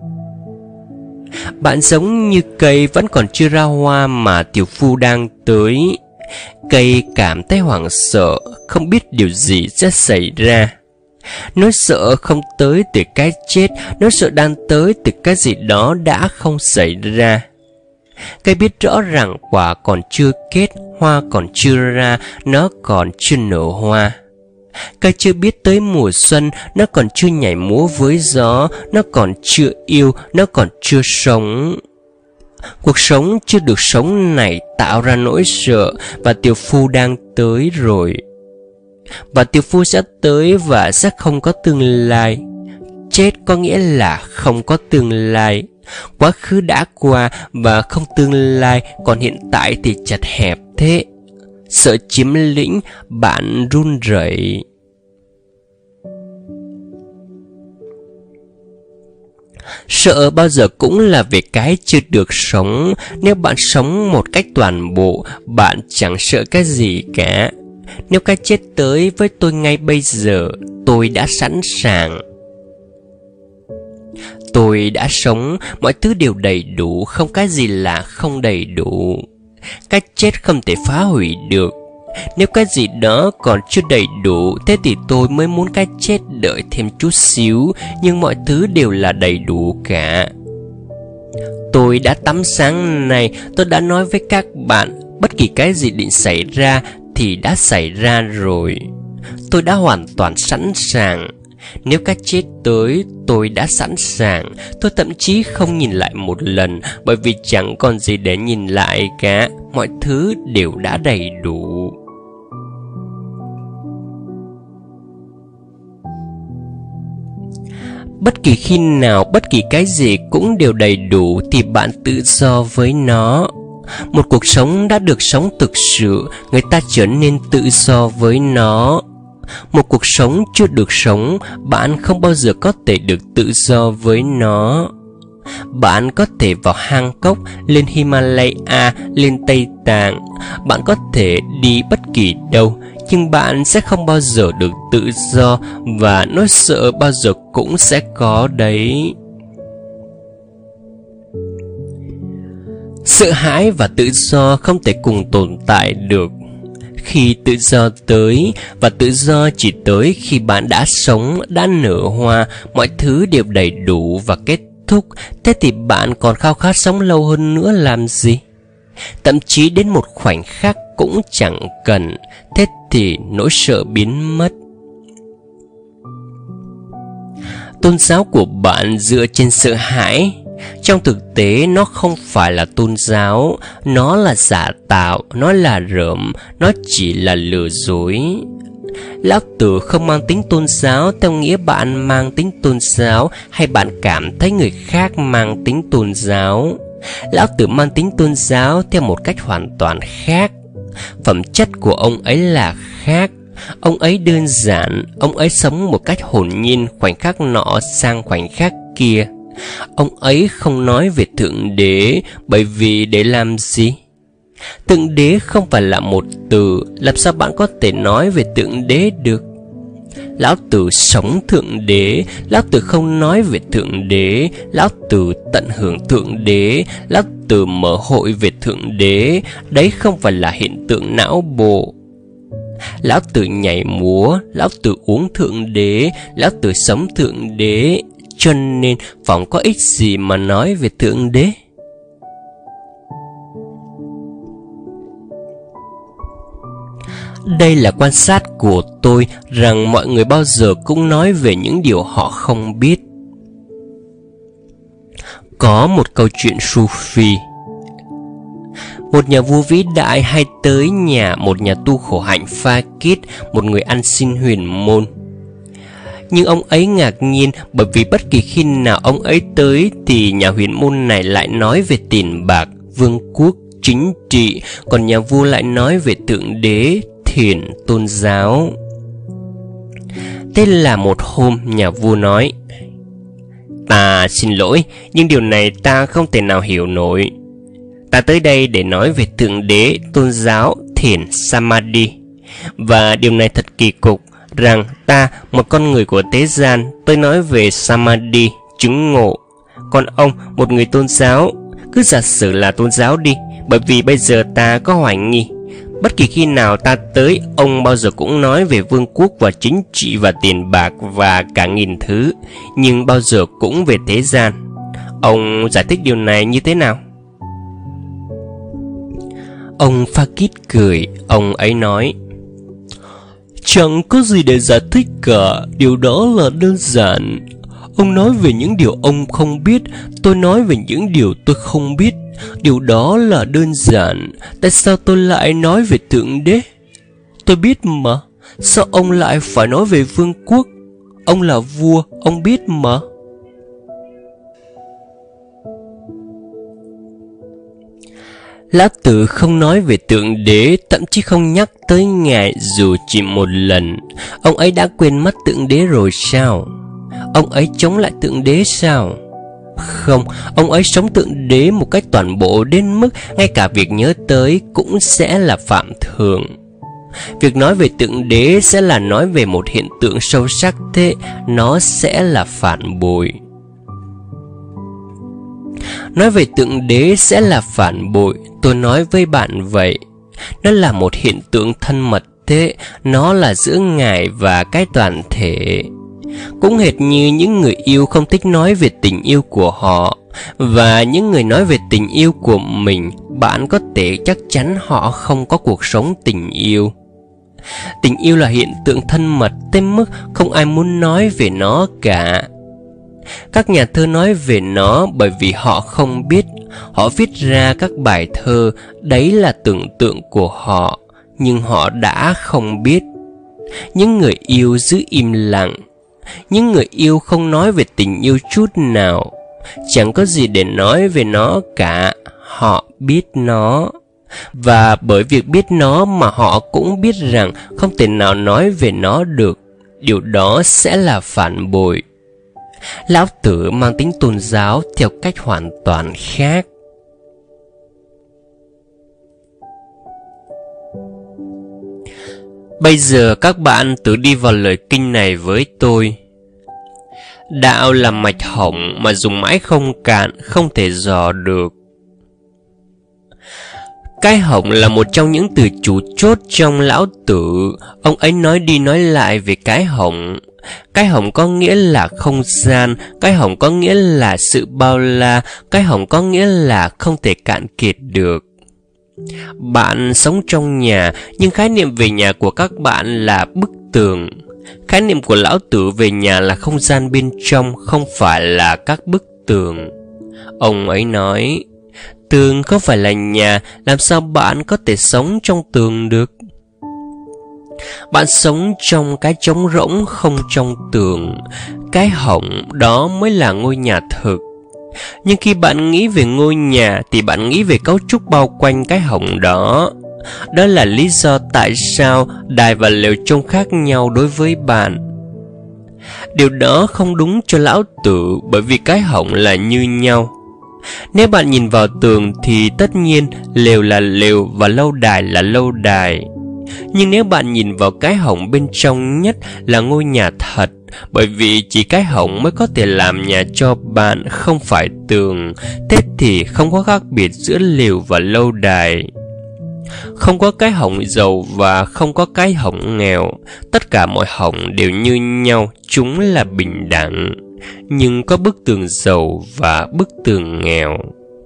Bạn giống như cây vẫn còn chưa ra hoa mà tiểu phu đang tới. Cây cảm thấy hoảng sợ, không biết điều gì sẽ xảy ra. Nỗi sợ không tới từ cái chết, nỗi sợ đang tới từ cái gì đó đã không xảy ra. Cây biết rõ rằng quả còn chưa kết, hoa còn chưa ra, nó còn chưa nở hoa. Cây chưa biết tới mùa xuân, nó còn chưa nhảy múa với gió, nó còn chưa yêu, nó còn chưa sống. Cuộc sống chưa được sống này tạo ra nỗi sợ, và tiểu phu đang tới rồi. Và tiểu phu sẽ tới và sẽ không có tương lai. Chết có nghĩa là không có tương lai. Quá khứ đã qua và không tương lai, còn hiện tại thì chật hẹp thế. Sợ chiếm lĩnh, bạn run rẩy. Sợ bao giờ cũng là về cái chưa được sống. Nếu bạn sống một cách toàn bộ, bạn chẳng sợ cái gì cả. Nếu cái chết tới với tôi ngay bây giờ, tôi đã sẵn sàng. Tôi đã sống, mọi thứ đều đầy đủ, không cái gì là không đầy đủ. Cái chết không thể phá hủy được. Nếu cái gì đó còn chưa đầy đủ, thế thì tôi mới muốn cái chết đợi thêm chút xíu, nhưng mọi thứ đều là đầy đủ cả. Tôi đã tắm sáng này, tôi đã nói với các bạn, bất kỳ cái gì định xảy ra thì đã xảy ra rồi. Tôi đã hoàn toàn sẵn sàng. Nếu cái chết tới, tôi đã sẵn sàng. Tôi thậm chí không nhìn lại một lần, bởi vì chẳng còn gì để nhìn lại cả. Mọi thứ đều đã đầy đủ. Bất kỳ khi nào, bất kỳ cái gì cũng đều đầy đủ thì bạn tự do với nó. Một cuộc sống đã được sống thực sự, người ta trở nên tự do với nó. Một cuộc sống chưa được sống, bạn không bao giờ có thể được tự do với nó. Bạn có thể vào hang cốc, lên Himalaya, lên Tây Tạng. Bạn có thể đi bất kỳ đâu, nhưng bạn sẽ không bao giờ được tự do, và nỗi sợ bao giờ cũng sẽ có đấy. Sợ hãi và tự do không thể cùng tồn tại được. Khi tự do tới, và tự do chỉ tới khi bạn đã sống, đã nở hoa, mọi thứ đều đầy đủ và kết thúc, thế thì bạn còn khao khát sống lâu hơn nữa làm gì? Thậm chí đến một khoảnh khắc cũng chẳng cần, thế thì nỗi sợ biến mất. Tôn giáo của bạn dựa trên sợ hãi. Trong thực tế nó không phải là tôn giáo, nó là giả tạo, nó là rợm, nó chỉ là lừa dối. Lão Tử không mang tính tôn giáo theo nghĩa bạn mang tính tôn giáo hay bạn cảm thấy người khác mang tính tôn giáo. Lão Tử mang tính tôn giáo theo một cách hoàn toàn khác. Phẩm chất của ông ấy là khác. Ông ấy đơn giản, ông ấy sống một cách hồn nhiên khoảnh khắc nọ sang khoảnh khắc kia. Ông ấy không nói về Thượng Đế, bởi vì để làm gì? Thượng Đế không phải là một từ, làm sao bạn có thể nói về Thượng Đế được? Lão Tử sống Thượng Đế, Lão Tử không nói về Thượng Đế, Lão Tử tận hưởng Thượng Đế, Lão Tử mở hội về Thượng Đế. Đấy không phải là hiện tượng não bộ. Lão Tử nhảy múa, Lão Tử uống Thượng Đế, Lão Tử sống Thượng Đế. Cho nên phỏng có ích gì mà nói về Thượng Đế? Đây là quan sát của tôi, rằng mọi người bao giờ cũng nói về những điều họ không biết. Có một câu chuyện Sufi. Một nhà vua vĩ đại hay tới nhà một nhà tu khổ hạnh Fakir, một người ăn xin huyền môn. Nhưng ông ấy ngạc nhiên bởi vì bất kỳ khi nào ông ấy tới thì nhà huyền môn này lại nói về tiền bạc, vương quốc, chính trị, còn nhà vua lại nói về Thượng Đế, thiền, tôn giáo. Thế là một hôm nhà vua nói: Ta xin lỗi, nhưng điều này ta không thể nào hiểu nổi. Ta tới đây để nói về Thượng Đế, tôn giáo, thiền, Samadhi. Và điều này thật kỳ cục, rằng ta, một con người của thế gian, tôi nói về Samadhi, chứng ngộ. Còn ông, một người tôn giáo, cứ giả sử là tôn giáo đi, bởi vì bây giờ ta có hoài nghi. Bất kỳ khi nào ta tới, ông bao giờ cũng nói về vương quốc và chính trị và tiền bạc và cả nghìn thứ, nhưng bao giờ cũng về thế gian. Ông giải thích điều này như thế nào? Ông Fakir cười, ông ấy nói: Chẳng có gì để giải thích cả, điều đó là đơn giản. Ông nói về những điều ông không biết, tôi nói về những điều tôi không biết. Điều đó là đơn giản. Tại sao tôi lại nói về Thượng Đế? Tôi biết mà. Sao ông lại phải nói về vương quốc? Ông là vua, ông biết mà. Lão Tử không nói về Thượng Đế, thậm chí không nhắc tới Ngài dù chỉ một lần. Ông ấy đã quên mất Thượng Đế rồi sao? Ông ấy chống lại Thượng Đế sao? Không, ông ấy sống Thượng Đế một cách toàn bộ đến mức ngay cả việc nhớ tới cũng sẽ là phạm thượng. Việc nói về Thượng Đế sẽ là nói về một hiện tượng sâu sắc thế, nó sẽ là phản bội. Nói về Thượng Đế sẽ là phản bội, tôi nói với bạn vậy. Nó là một hiện tượng thân mật thế, nó là giữa Ngài và cái toàn thể. Cũng hệt như những người yêu không thích nói về tình yêu của họ, và những người nói về tình yêu của mình, bạn có thể chắc chắn họ không có cuộc sống tình yêu. Tình yêu là hiện tượng thân mật tới mức không ai muốn nói về nó cả. Các nhà thơ nói về nó bởi vì họ không biết. Họ viết ra các bài thơ, đấy là tưởng tượng của họ, nhưng họ đã không biết. Những người yêu giữ im lặng. Những người yêu không nói về tình yêu chút nào. Chẳng có gì để nói về nó cả. Họ biết nó. Và bởi việc biết nó mà họ cũng biết rằng không thể nào nói về nó được. Điều đó sẽ là phản bội. Lão Tử mang tính tôn giáo theo cách hoàn toàn khác. Bây giờ các bạn tự đi vào lời kinh này với tôi. Đạo là mạch hỏng mà dùng mãi không cạn, không thể dò được. Cái họng là một trong những từ chủ chốt trong Lão Tử. Ông ấy nói đi nói lại về cái họng. Cái họng có nghĩa là không gian, cái họng có nghĩa là sự bao la, cái họng có nghĩa là không thể cạn kiệt được. Bạn sống trong nhà, nhưng khái niệm về nhà của các bạn là bức tường. Khái niệm của Lão Tử về nhà là không gian bên trong, không phải là các bức tường. Ông ấy nói, tường không phải là nhà, làm sao bạn có thể sống trong tường được? Bạn sống trong cái trống rỗng, không trong tường. Cái họng đó mới là ngôi nhà thực. Nhưng khi bạn nghĩ về ngôi nhà thì bạn nghĩ về cấu trúc bao quanh cái họng đó. Đó là lý do tại sao đài và lều trông khác nhau đối với bạn. Điều đó không đúng cho Lão Tử, bởi vì cái họng là như nhau. Nếu bạn nhìn vào tường thì tất nhiên lều là lều và lâu đài là lâu đài. Nhưng nếu bạn nhìn vào cái họng bên trong nhất là ngôi nhà thật, bởi vì chỉ cái họng mới có thể làm nhà cho bạn, không phải tường. Thế thì không có khác biệt giữa lều và lâu đài. Không có cái họng giàu và không có cái họng nghèo. Tất cả mọi họng đều như nhau, chúng là bình đẳng. Nhưng có bức tường giàu và bức tường nghèo.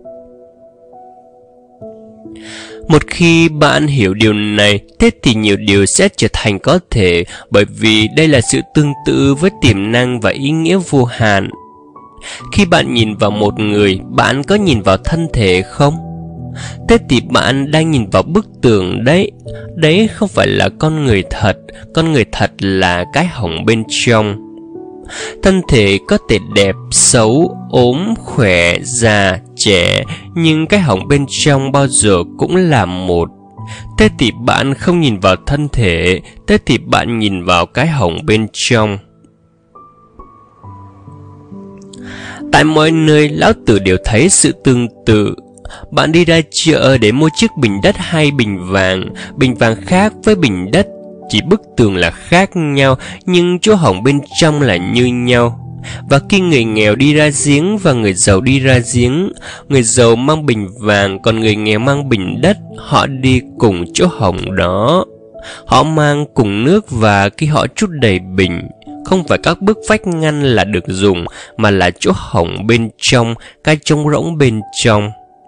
Một khi bạn hiểu điều này, thế thì nhiều điều sẽ trở thành có thể, bởi vì đây là sự tương tự với tiềm năng và ý nghĩa vô hạn. Khi bạn nhìn vào một người, bạn có nhìn vào thân thể không? Thế thì bạn đang nhìn vào bức tường đấy. Đấy không phải là con người thật, con người thật là cái họng bên trong. Thân thể có thể đẹp, xấu, ốm, khỏe, già, trẻ, nhưng cái họng bên trong bao giờ cũng là một. Thế thì bạn không nhìn vào thân thể, thế thì bạn nhìn vào cái họng bên trong. Tại mọi nơi, Lão Tử đều thấy sự tương tự. Bạn đi ra chợ để mua chiếc bình đất hay bình vàng, bình vàng khác với bình đất. Chỉ bức tường là khác nhau, nhưng chỗ họng bên trong là như nhau. Và khi người nghèo đi ra giếng và người giàu đi ra giếng, người giàu mang bình vàng, còn người nghèo mang bình đất, họ đi cùng chỗ họng đó. Họ mang cùng nước và khi họ trút đầy bình, không phải các bức vách ngăn là được dùng, mà là chỗ họng bên trong, cái trống rỗng bên trong.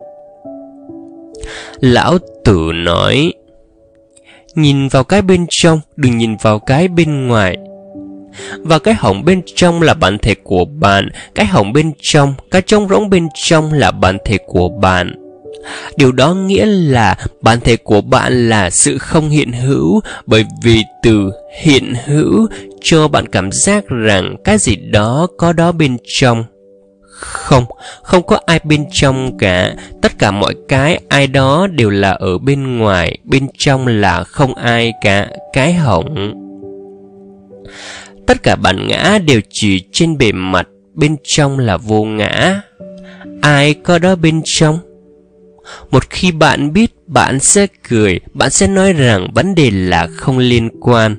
Lão Tử nói, nhìn vào cái bên trong, đừng nhìn vào cái bên ngoài. Và cái họng bên trong là bản thể của bạn, cái họng bên trong, cái trống rỗng bên trong là bản thể của bạn. Điều đó nghĩa là bản thể của bạn là sự không hiện hữu, bởi vì từ hiện hữu cho bạn cảm giác rằng cái gì đó có đó bên trong. Không, không có ai bên trong cả. Tất cả mọi cái ai đó đều là ở bên ngoài, bên trong là không ai cả, cái họng. Tất cả bản ngã đều chỉ trên bề mặt, bên trong là vô ngã. Ai có đó bên trong? Một khi bạn biết, bạn sẽ cười, bạn sẽ nói rằng vấn đề là không liên quan.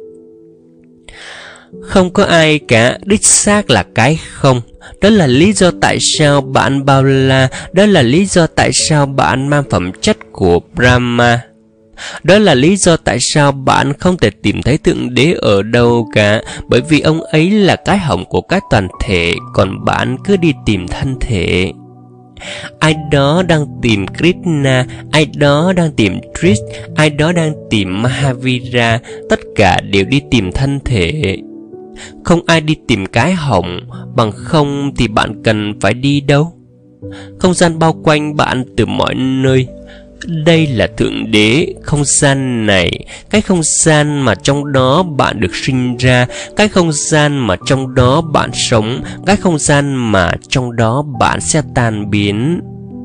Không có ai cả, đích xác là cái không. Đó là lý do tại sao bạn bao la, đó là lý do tại sao bạn mang phẩm chất của Brahma. Đó là lý do tại sao bạn không thể tìm thấy Thượng Đế ở đâu cả, bởi vì ông ấy là cái họng của cái toàn thể, còn bạn cứ đi tìm thân thể. Ai đó đang tìm Krishna, ai đó đang tìm Trish, ai đó đang tìm Mahavira, tất cả đều đi tìm thân thể. Không ai đi tìm cái họng, bằng không thì bạn cần phải đi đâu? Không gian bao quanh bạn từ mọi nơi. Đây là Thượng Đế, không gian này, cái không gian mà trong đó bạn được sinh ra, cái không gian mà trong đó bạn sống, cái không gian mà trong đó bạn sẽ tan biến.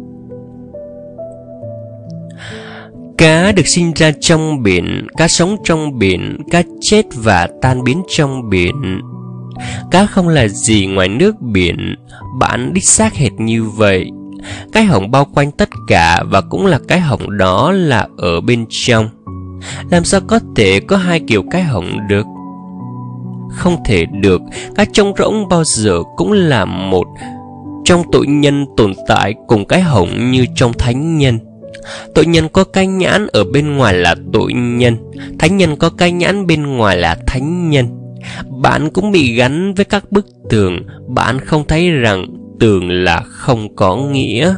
Cá được sinh ra trong biển, cá sống trong biển, cá chết và tan biến trong biển. Cá không là gì ngoài nước biển, bạn đích xác hệt như vậy. Cái họng bao quanh tất cả và cũng là cái họng đó là ở bên trong. Làm sao có thể có hai kiểu cái họng được? Không thể được, cái trống rỗng bao giờ cũng là một. Trong tội nhân tồn tại cùng cái họng như trong thánh nhân. Tội nhân có cái nhãn ở bên ngoài là tội nhân, thánh nhân có cái nhãn bên ngoài là thánh nhân. Bạn cũng bị gắn với các bức tường, bạn không thấy rằng tường là không có nghĩa.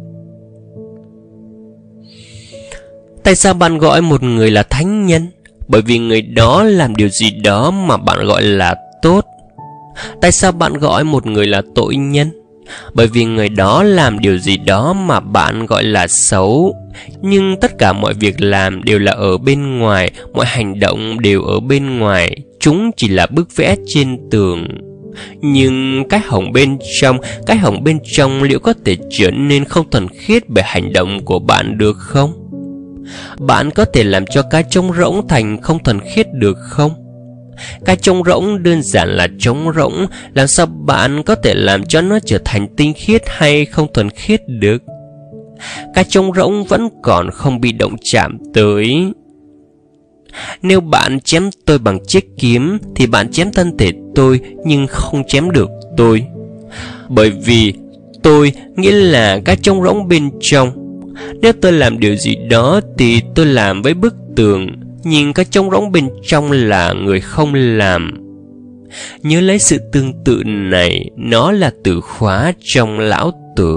Tại sao bạn gọi một người là thánh nhân? Bởi vì người đó làm điều gì đó mà bạn gọi là tốt. Tại sao bạn gọi một người là tội nhân? Bởi vì người đó làm điều gì đó mà bạn gọi là xấu. Nhưng tất cả mọi việc làm đều là ở bên ngoài, mọi hành động đều ở bên ngoài, chúng chỉ là bức vẽ trên tường. Nhưng cái hỏng bên trong, cái hỏng bên trong liệu có thể trở nên không thuần khiết bởi hành động của bạn được không? Bạn có thể làm cho cái trống rỗng thành không thuần khiết được không? Cái trống rỗng đơn giản là trống rỗng, làm sao bạn có thể làm cho nó trở thành tinh khiết hay không thuần khiết được? Cái trống rỗng vẫn còn không bị động chạm tới. Nếu bạn chém tôi bằng chiếc kiếm thì bạn chém thân thể tôi nhưng không chém được tôi. Bởi vì tôi nghĩa là cái trống rỗng bên trong. Nếu tôi làm điều gì đó thì tôi làm với bức tường, nhưng cái trống rỗng bên trong là người không làm. Nhớ lấy sự tương tự này, nó là từ khóa trong lão tử.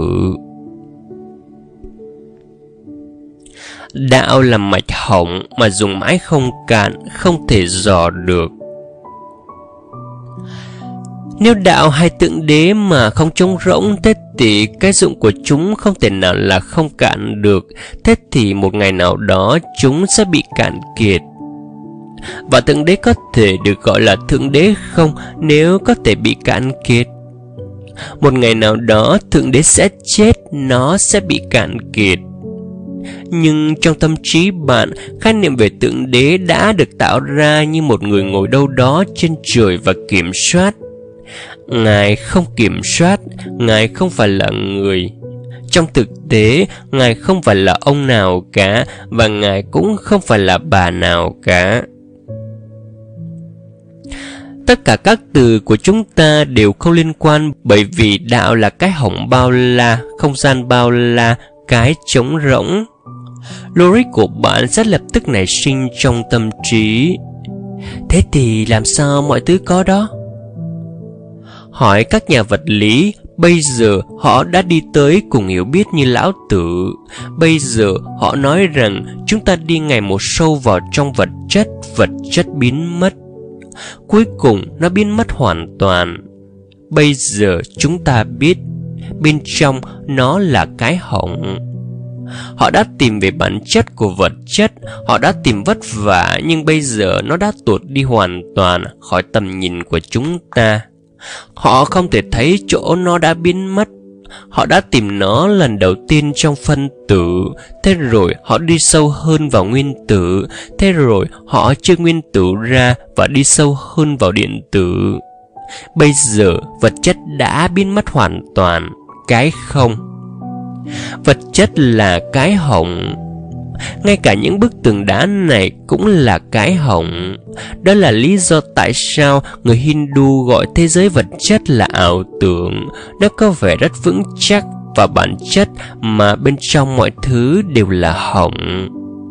Đạo là mạch hỏng mà dùng mãi không cạn, không thể dò được. Nếu đạo hay tượng đế mà không trống rỗng, thế thì cái dụng của chúng không thể nào là không cạn được. Thế thì một ngày nào đó chúng sẽ bị cạn kiệt. Và tượng đế có thể được gọi là thượng đế không nếu có thể bị cạn kiệt? Một ngày nào đó thượng đế sẽ chết, nó sẽ bị cạn kiệt. Nhưng trong tâm trí bạn, khái niệm về tượng đế đã được tạo ra như một người ngồi đâu đó trên trời và kiểm soát. Ngài không kiểm soát, Ngài không phải là người. Trong thực tế, Ngài không phải là ông nào cả, và Ngài cũng không phải là bà nào cả. Tất cả các từ của chúng ta đều không liên quan, bởi vì đạo là cái hỏng bao la, không gian bao la, cái trống rỗng. Logic của bạn sẽ lập tức nảy sinh trong tâm trí. Thế thì làm sao mọi thứ có đó? Hỏi các nhà vật lý, bây giờ họ đã đi tới cùng hiểu biết như lão tử. Bây giờ họ nói rằng chúng ta đi ngày một sâu vào trong vật chất, vật chất biến mất. Cuối cùng nó biến mất hoàn toàn. Bây giờ chúng ta biết bên trong nó là cái hỏng. Họ đã tìm về bản chất của vật chất, họ đã tìm vất vả, nhưng bây giờ nó đã tuột đi hoàn toàn khỏi tầm nhìn của chúng ta. Họ không thể thấy chỗ nó đã biến mất. Họ đã tìm nó lần đầu tiên trong phân tử, thế rồi họ đi sâu hơn vào nguyên tử, thế rồi họ chia nguyên tử ra và đi sâu hơn vào điện tử. Bây giờ vật chất đã biến mất hoàn toàn, cái không. Vật chất là cái hỏng. Ngay cả những bức tường đá này cũng là cái hỏng. Đó là lý do tại sao người Hindu gọi thế giới vật chất là ảo tưởng. Nó có vẻ rất vững chắc và bản chất mà bên trong mọi thứ đều là hỏng.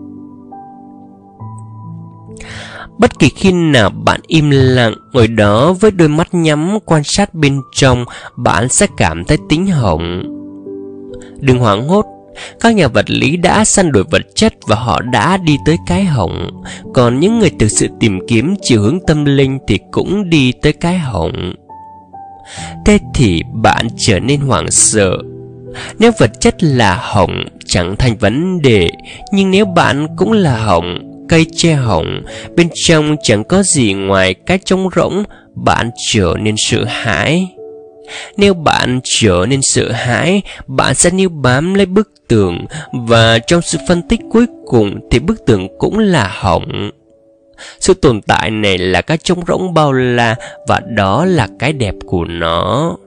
Bất kỳ khi nào bạn im lặng ngồi đó với đôi mắt nhắm quan sát bên trong, bạn sẽ cảm thấy tính hỏng. Đừng hoảng hốt. Các nhà vật lý đã săn đuổi vật chất và họ đã đi tới cái hỏng. Còn những người thực sự tìm kiếm chiều hướng tâm linh thì cũng đi tới cái hỏng. Thế thì bạn trở nên hoảng sợ. Nếu vật chất là hỏng chẳng thành vấn đề, nhưng nếu bạn cũng là hỏng, cây tre hỏng, bên trong chẳng có gì ngoài cái trống rỗng, bạn trở nên sợ hãi. Nếu bạn trở nên sợ hãi, bạn sẽ níu bám lấy bức tường, và trong sự phân tích cuối cùng thì bức tường cũng là hỏng. Sự tồn tại này là cái trống rỗng bao la, và đó là cái đẹp của nó.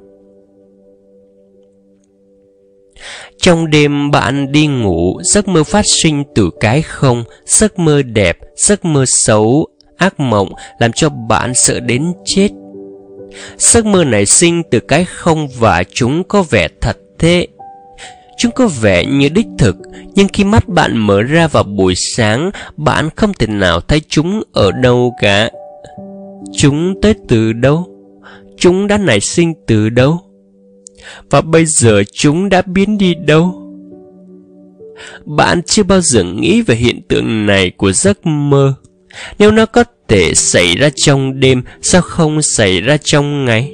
Trong đêm bạn đi ngủ, giấc mơ phát sinh từ cái không, giấc mơ đẹp, giấc mơ xấu, ác mộng làm cho bạn sợ đến chết. Giấc mơ nảy sinh từ cái không và chúng có vẻ thật thế. Chúng có vẻ như đích thực, nhưng khi mắt bạn mở ra vào buổi sáng, bạn không thể nào thấy chúng ở đâu cả. Chúng tới từ đâu? Chúng đã nảy sinh từ đâu? Và bây giờ chúng đã biến đi đâu? Bạn chưa bao giờ nghĩ về hiện tượng này của giấc mơ. Nếu nó có thể xảy ra trong đêm, sao không xảy ra trong ngày?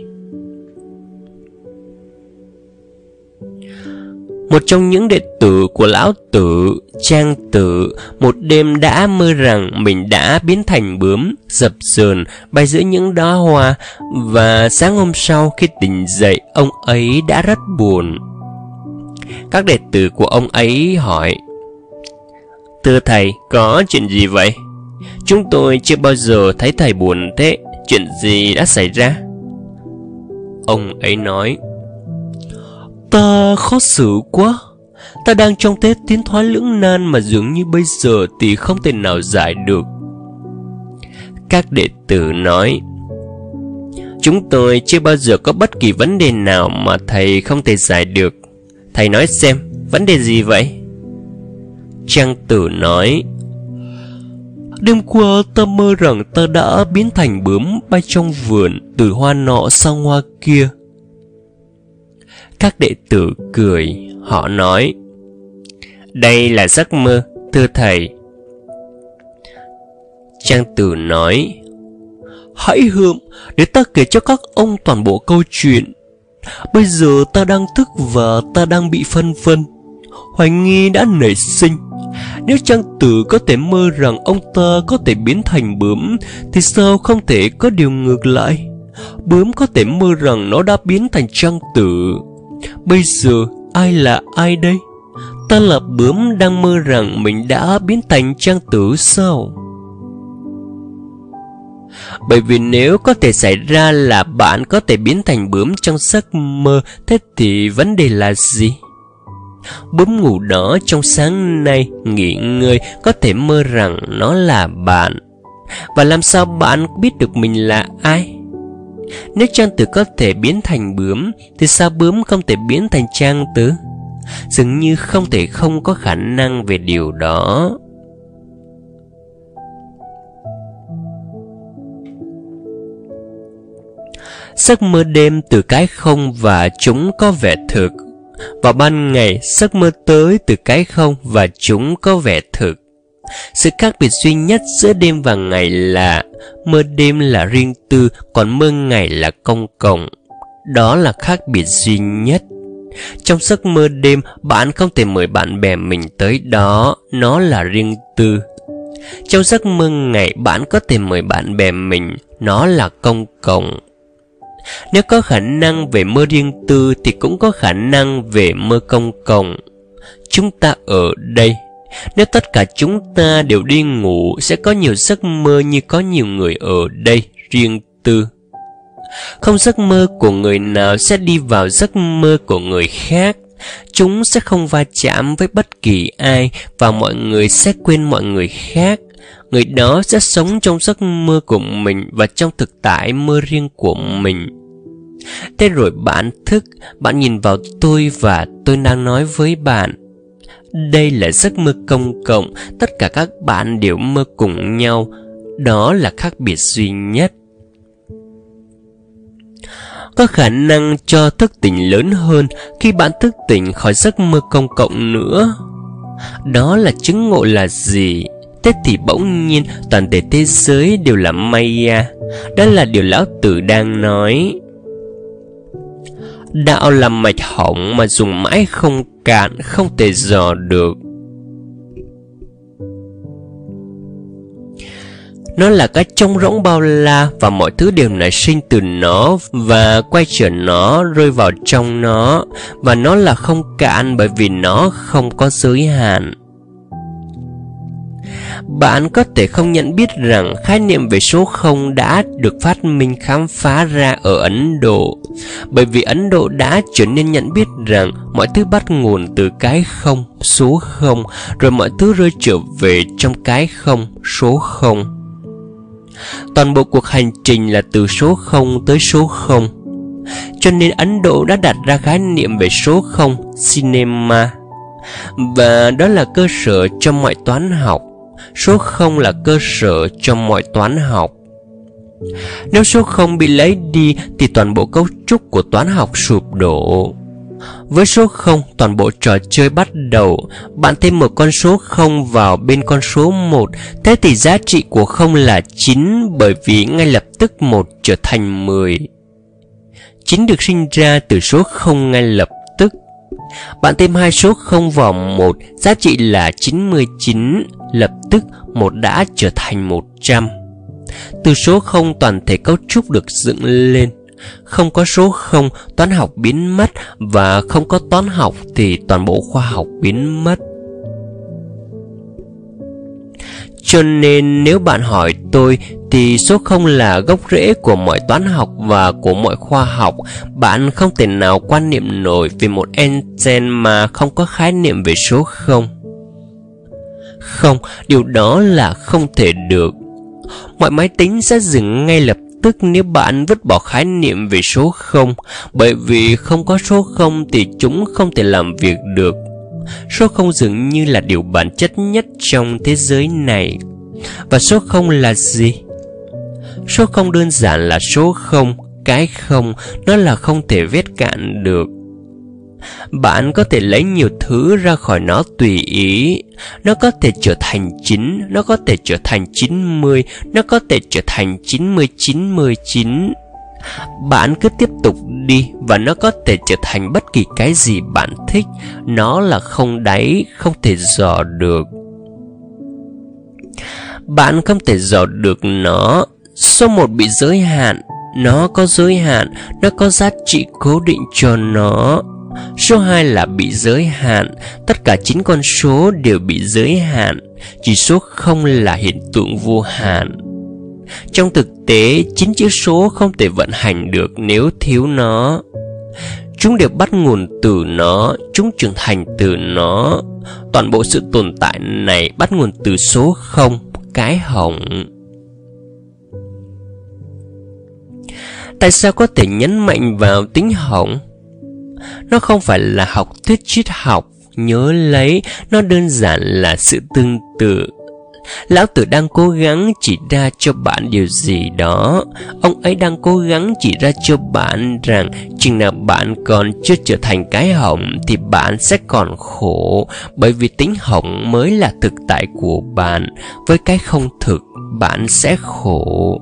Một trong những đệ tử của lão tử, Trang Tử, một đêm đã mơ rằng mình đã biến thành bướm, dập dờn, bay giữa những đóa hoa, và sáng hôm sau khi tỉnh dậy, ông ấy đã rất buồn. Các đệ tử của ông ấy hỏi: "Thưa thầy, có chuyện gì vậy? Chúng tôi chưa bao giờ thấy thầy buồn thế, chuyện gì đã xảy ra?" Ông ấy nói: "Ta khó xử quá. Ta đang trong thế tiến thoái lưỡng nan mà dường như bây giờ thì không thể nào giải được." Các đệ tử nói: "Chúng tôi chưa bao giờ có bất kỳ vấn đề nào mà thầy không thể giải được. Thầy nói xem, vấn đề gì vậy?" Trang Tử nói: "Đêm qua ta mơ rằng ta đã biến thành bướm bay trong vườn, từ hoa nọ sang hoa kia." Các đệ tử cười, họ nói: "Đây là giấc mơ, thưa thầy." Trang Tử nói: "Hãy hưởng để ta kể cho các ông toàn bộ câu chuyện. Bây giờ ta đang thức và ta đang bị phân vân. Hoài nghi đã nảy sinh. Nếu Trang Tử có thể mơ rằng ông ta có thể biến thành bướm, thì sao không thể có điều ngược lại? Bướm có thể mơ rằng nó đã biến thành Trang Tử. Bây giờ ai là ai đây? Ta là bướm đang mơ rằng mình đã biến thành Trang Tử sao?" Bởi vì nếu có thể xảy ra là bạn có thể biến thành bướm trong giấc mơ, thế thì vấn đề là gì? Bướm ngủ đó trong sáng nay nghỉ ngơi có thể mơ rằng nó là bạn. Và làm sao bạn biết được mình là ai? Nếu Trang Tử có thể biến thành bướm, thì sao bướm không thể biến thành Trang Tử? Dường như không thể không có khả năng về điều đó. Giấc mơ đêm từ cái không và chúng có vẻ thực. Vào ban ngày, giấc mơ tới từ cái không và chúng có vẻ thực. Sự khác biệt duy nhất giữa đêm và ngày là mơ đêm là riêng tư, còn mơ ngày là công cộng. Đó là khác biệt duy nhất. Trong giấc mơ đêm, bạn không thể mời bạn bè mình tới đó, nó là riêng tư. Trong giấc mơ ngày, bạn có thể mời bạn bè mình, nó là công cộng. Nếu có khả năng về mơ riêng tư thì cũng có khả năng về mơ công cộng. Chúng ta ở đây. Nếu tất cả chúng ta đều đi ngủ, sẽ có nhiều giấc mơ như có nhiều người ở đây, riêng tư. Không giấc mơ của người nào sẽ đi vào giấc mơ của người khác. Chúng sẽ không va chạm với bất kỳ ai, và mọi người sẽ quên mọi người khác. Người đó sẽ sống trong giấc mơ của mình và trong thực tại mơ riêng của mình. Thế rồi bạn thức, bạn nhìn vào tôi và tôi đang nói với bạn. Đây là giấc mơ công cộng, tất cả các bạn đều mơ cùng nhau. Đó là khác biệt duy nhất. Có khả năng cho thức tỉnh lớn hơn khi bạn thức tỉnh khỏi giấc mơ công cộng nữa. Đó là chứng ngộ là gì? Thế thì bỗng nhiên toàn thể thế giới đều là Maya. Đó là điều lão tử đang nói. Đạo là mạch hỏng mà dùng mãi không cạn, không thể dò được. Nó là cái trống rỗng bao la, và mọi thứ đều nảy sinh từ nó và quay trở nó, rơi vào trong nó. Và nó là không cạn bởi vì nó không có giới hạn. Bạn có thể không nhận biết rằng khái niệm về số không đã được phát minh khám phá ra ở Ấn Độ, bởi vì Ấn Độ đã trở nên nhận biết rằng mọi thứ bắt nguồn từ cái không, số không, rồi mọi thứ rơi trở về trong cái không, số không. Toàn bộ cuộc hành trình là từ số không tới số không. Cho nên Ấn Độ đã đặt ra khái niệm về số không, cinema. Và đó là cơ sở cho mọi toán học. Số không là cơ sở cho mọi toán học. Nếu số không bị lấy đi thì toàn bộ cấu trúc của toán học sụp đổ. Với số không, toàn bộ trò chơi bắt đầu. Bạn thêm một con số không vào bên con số một, thế thì giá trị của không là chín, bởi vì ngay lập tức một trở thành mười. chín được sinh ra từ số không ngay lập tức. Bạn thêm hai số không vào một, giá trị là chín mươi chín, lập tức một đã trở thành một trăm. Từ số không toàn thể cấu trúc được dựng lên. Không có số không, toán học biến mất, và không có toán học thì toàn bộ khoa học biến mất. Cho nên nếu bạn hỏi tôi thì số không là gốc rễ của mọi toán học và của mọi khoa học. Bạn không thể nào quan niệm nổi về một Einstein mà không có khái niệm về số không. Không, điều đó là không thể được. Mọi máy tính sẽ dừng ngay lập tức nếu bạn vứt bỏ khái niệm về số không, bởi vì không có số không thì chúng không thể làm việc được. Số không dường như là điều bản chất nhất trong thế giới này. Và số không là gì? Số không đơn giản là số không, cái không, nó là không thể vết cạn được. Bạn có thể lấy nhiều thứ ra khỏi nó tùy ý. Nó có thể trở thành chín, nó có thể trở thành chín mươi, nó có thể trở thành chín mươi chín mươi chín. Bạn cứ tiếp tục đi và nó có thể trở thành bất kỳ cái gì bạn thích. Nó là không đáy, không thể dò được. Bạn không thể dò được nó. Số một bị giới hạn. Nó có giới hạn, nó có giá trị cố định cho nó. Số hai là bị giới hạn. Tất cả chín con số đều bị giới hạn. Chỉ số không là hiện tượng vô hạn. Trong thực tế, chín chữ số không thể vận hành được nếu thiếu nó. Chúng đều bắt nguồn từ nó, chúng trưởng thành từ nó. Toàn bộ sự tồn tại này bắt nguồn từ số không, cái hỏng. Tại sao có thể nhấn mạnh vào tính hỏng? Nó không phải là học thuyết triết học. Nhớ lấy, nó đơn giản là sự tương tự. Lão Tử đang cố gắng chỉ ra cho bạn điều gì đó. Ông ấy đang cố gắng chỉ ra cho bạn rằng chừng nào bạn còn chưa trở thành cái hỏng thì bạn sẽ còn khổ, bởi vì tính hỏng mới là thực tại của bạn. Với cái không thực, bạn sẽ khổ.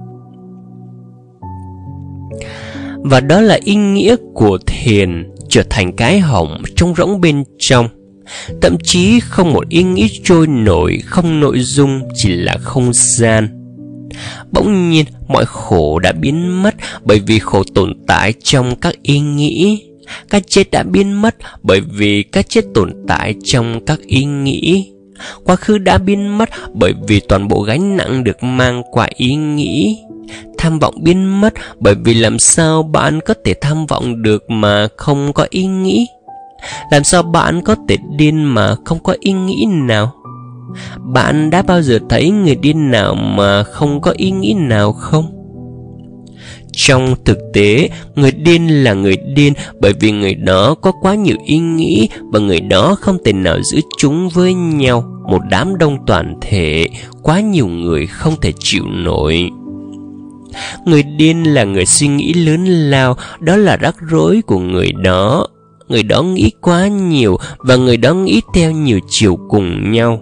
Và đó là ý nghĩa của thiền, trở thành cái hỏng trống rỗng bên trong. Thậm chí không một ý nghĩ trôi nổi, không nội dung, chỉ là không gian. Bỗng nhiên mọi khổ đã biến mất, bởi vì khổ tồn tại trong các ý nghĩ. Cái chết đã biến mất, bởi vì cái chết tồn tại trong các ý nghĩ. Quá khứ đã biến mất, bởi vì toàn bộ gánh nặng được mang qua ý nghĩ. Tham vọng biến mất, bởi vì làm sao bạn có thể tham vọng được mà không có ý nghĩ? Làm sao bạn có thể điên mà không có ý nghĩ nào? Bạn đã bao giờ thấy người điên nào mà không có ý nghĩ nào không? Trong thực tế, người điên là người điên bởi vì người đó có quá nhiều ý nghĩ, và người đó không thể nào giữ chúng với nhau. Một đám đông toàn thể, quá nhiều người không thể chịu nổi. Người điên là người suy nghĩ lớn lao, đó là rắc rối của người đó. Người đó nghĩ quá nhiều, và người đó nghĩ theo nhiều chiều cùng nhau.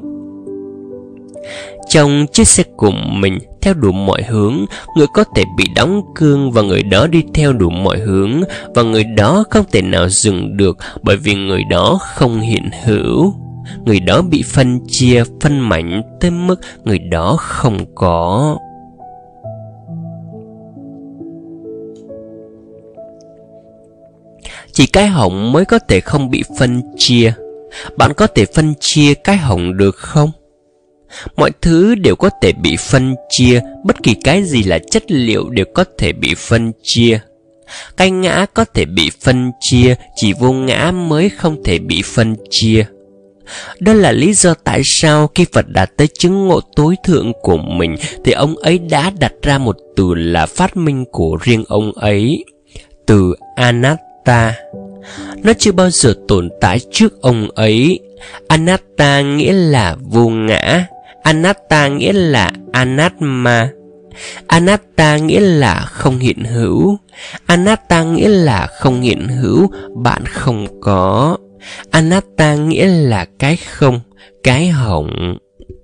Trong chiếc xe của mình, theo đủ mọi hướng, người có thể bị đóng cương và người đó đi theo đủ mọi hướng, và người đó không thể nào dừng được bởi vì người đó không hiện hữu. Người đó bị phân chia, phân mảnh tới mức người đó không có. Chỉ cái hỏng mới có thể không bị phân chia. Bạn có thể phân chia cái hỏng được không? Mọi thứ đều có thể bị phân chia. Bất kỳ cái gì là chất liệu đều có thể bị phân chia. Cái ngã có thể bị phân chia, chỉ vô ngã mới không thể bị phân chia. Đó là lý do tại sao khi Phật đạt tới chứng ngộ tối thượng của mình thì ông ấy đã đặt ra một từ là phát minh của riêng ông ấy. từ anatta. Nó chưa bao giờ tồn tại trước ông ấy. Anatta nghĩa là vô ngã. Anatta nghĩa là anatma. Anatta nghĩa là không hiện hữu. Anatta nghĩa là không hiện hữu, bạn không có. Anatta nghĩa là cái không, cái hỏng.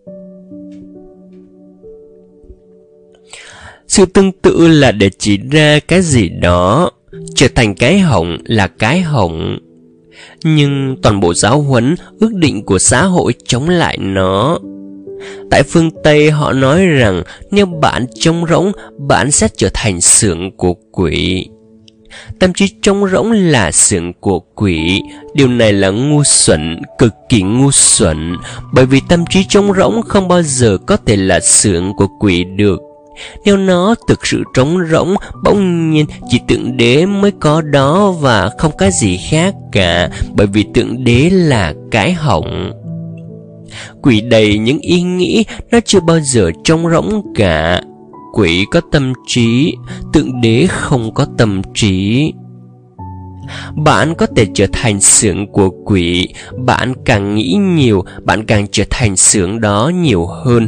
Sự tương tự là để chỉ ra cái gì đó trở thành cái hỏng là cái hỏng. Nhưng toàn bộ giáo huấn, ước định của xã hội chống lại nó. Tại phương Tây họ nói rằng nếu bạn trống rỗng, bạn sẽ trở thành xưởng của quỷ. Tâm trí trống rỗng là xưởng của quỷ. Điều này là ngu xuẩn, cực kỳ ngu xuẩn, bởi vì tâm trí trống rỗng không bao giờ có thể là xưởng của quỷ được. Nếu nó thực sự trống rỗng, bỗng nhiên chỉ tượng đế mới có đó và không cái gì khác cả, bởi vì tượng đế là cái hỏng. Quỷ đầy những ý nghĩ, nó chưa bao giờ trống rỗng cả. Quỷ có tâm trí, tượng đế không có tâm trí. Bạn có thể trở thành xưởng của quỷ. Bạn càng nghĩ nhiều, bạn càng trở thành xưởng đó nhiều hơn.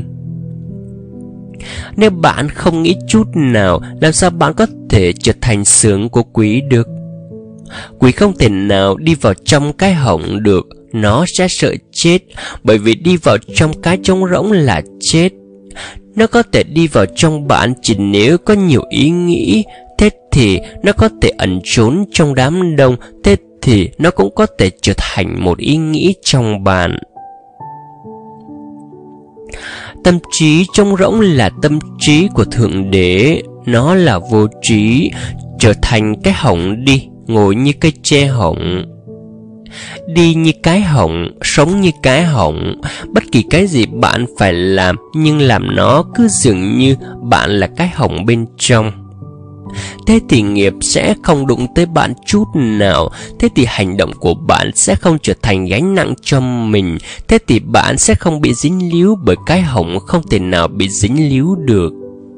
Nếu bạn không nghĩ chút nào, làm sao bạn có thể trở thành xưởng của quỷ được? Quỷ không thể nào đi vào trong cái hỏng được. Nó sẽ sợ chết, bởi vì đi vào trong cái trống rỗng là chết. Nó có thể đi vào trong bạn chỉ nếu có nhiều ý nghĩ. Thế thì nó có thể ẩn trốn trong đám đông. Thế thì nó cũng có thể trở thành một ý nghĩ trong bạn. Tâm trí trống rỗng là tâm trí của Thượng Đế. Nó là vô trí. Trở thành cái hỏng đi, ngồi như cây tre hỏng. Đi như cái hỏng, sống như cái hỏng. Bất kỳ cái gì bạn phải làm, nhưng làm nó cứ dường như bạn là cái hỏng bên trong. Thế thì nghiệp sẽ không đụng tới bạn chút nào. Thế thì hành động của bạn sẽ không trở thành gánh nặng cho mình. Thế thì bạn sẽ không bị dính líu, bởi cái hỏng không thể nào bị dính líu được.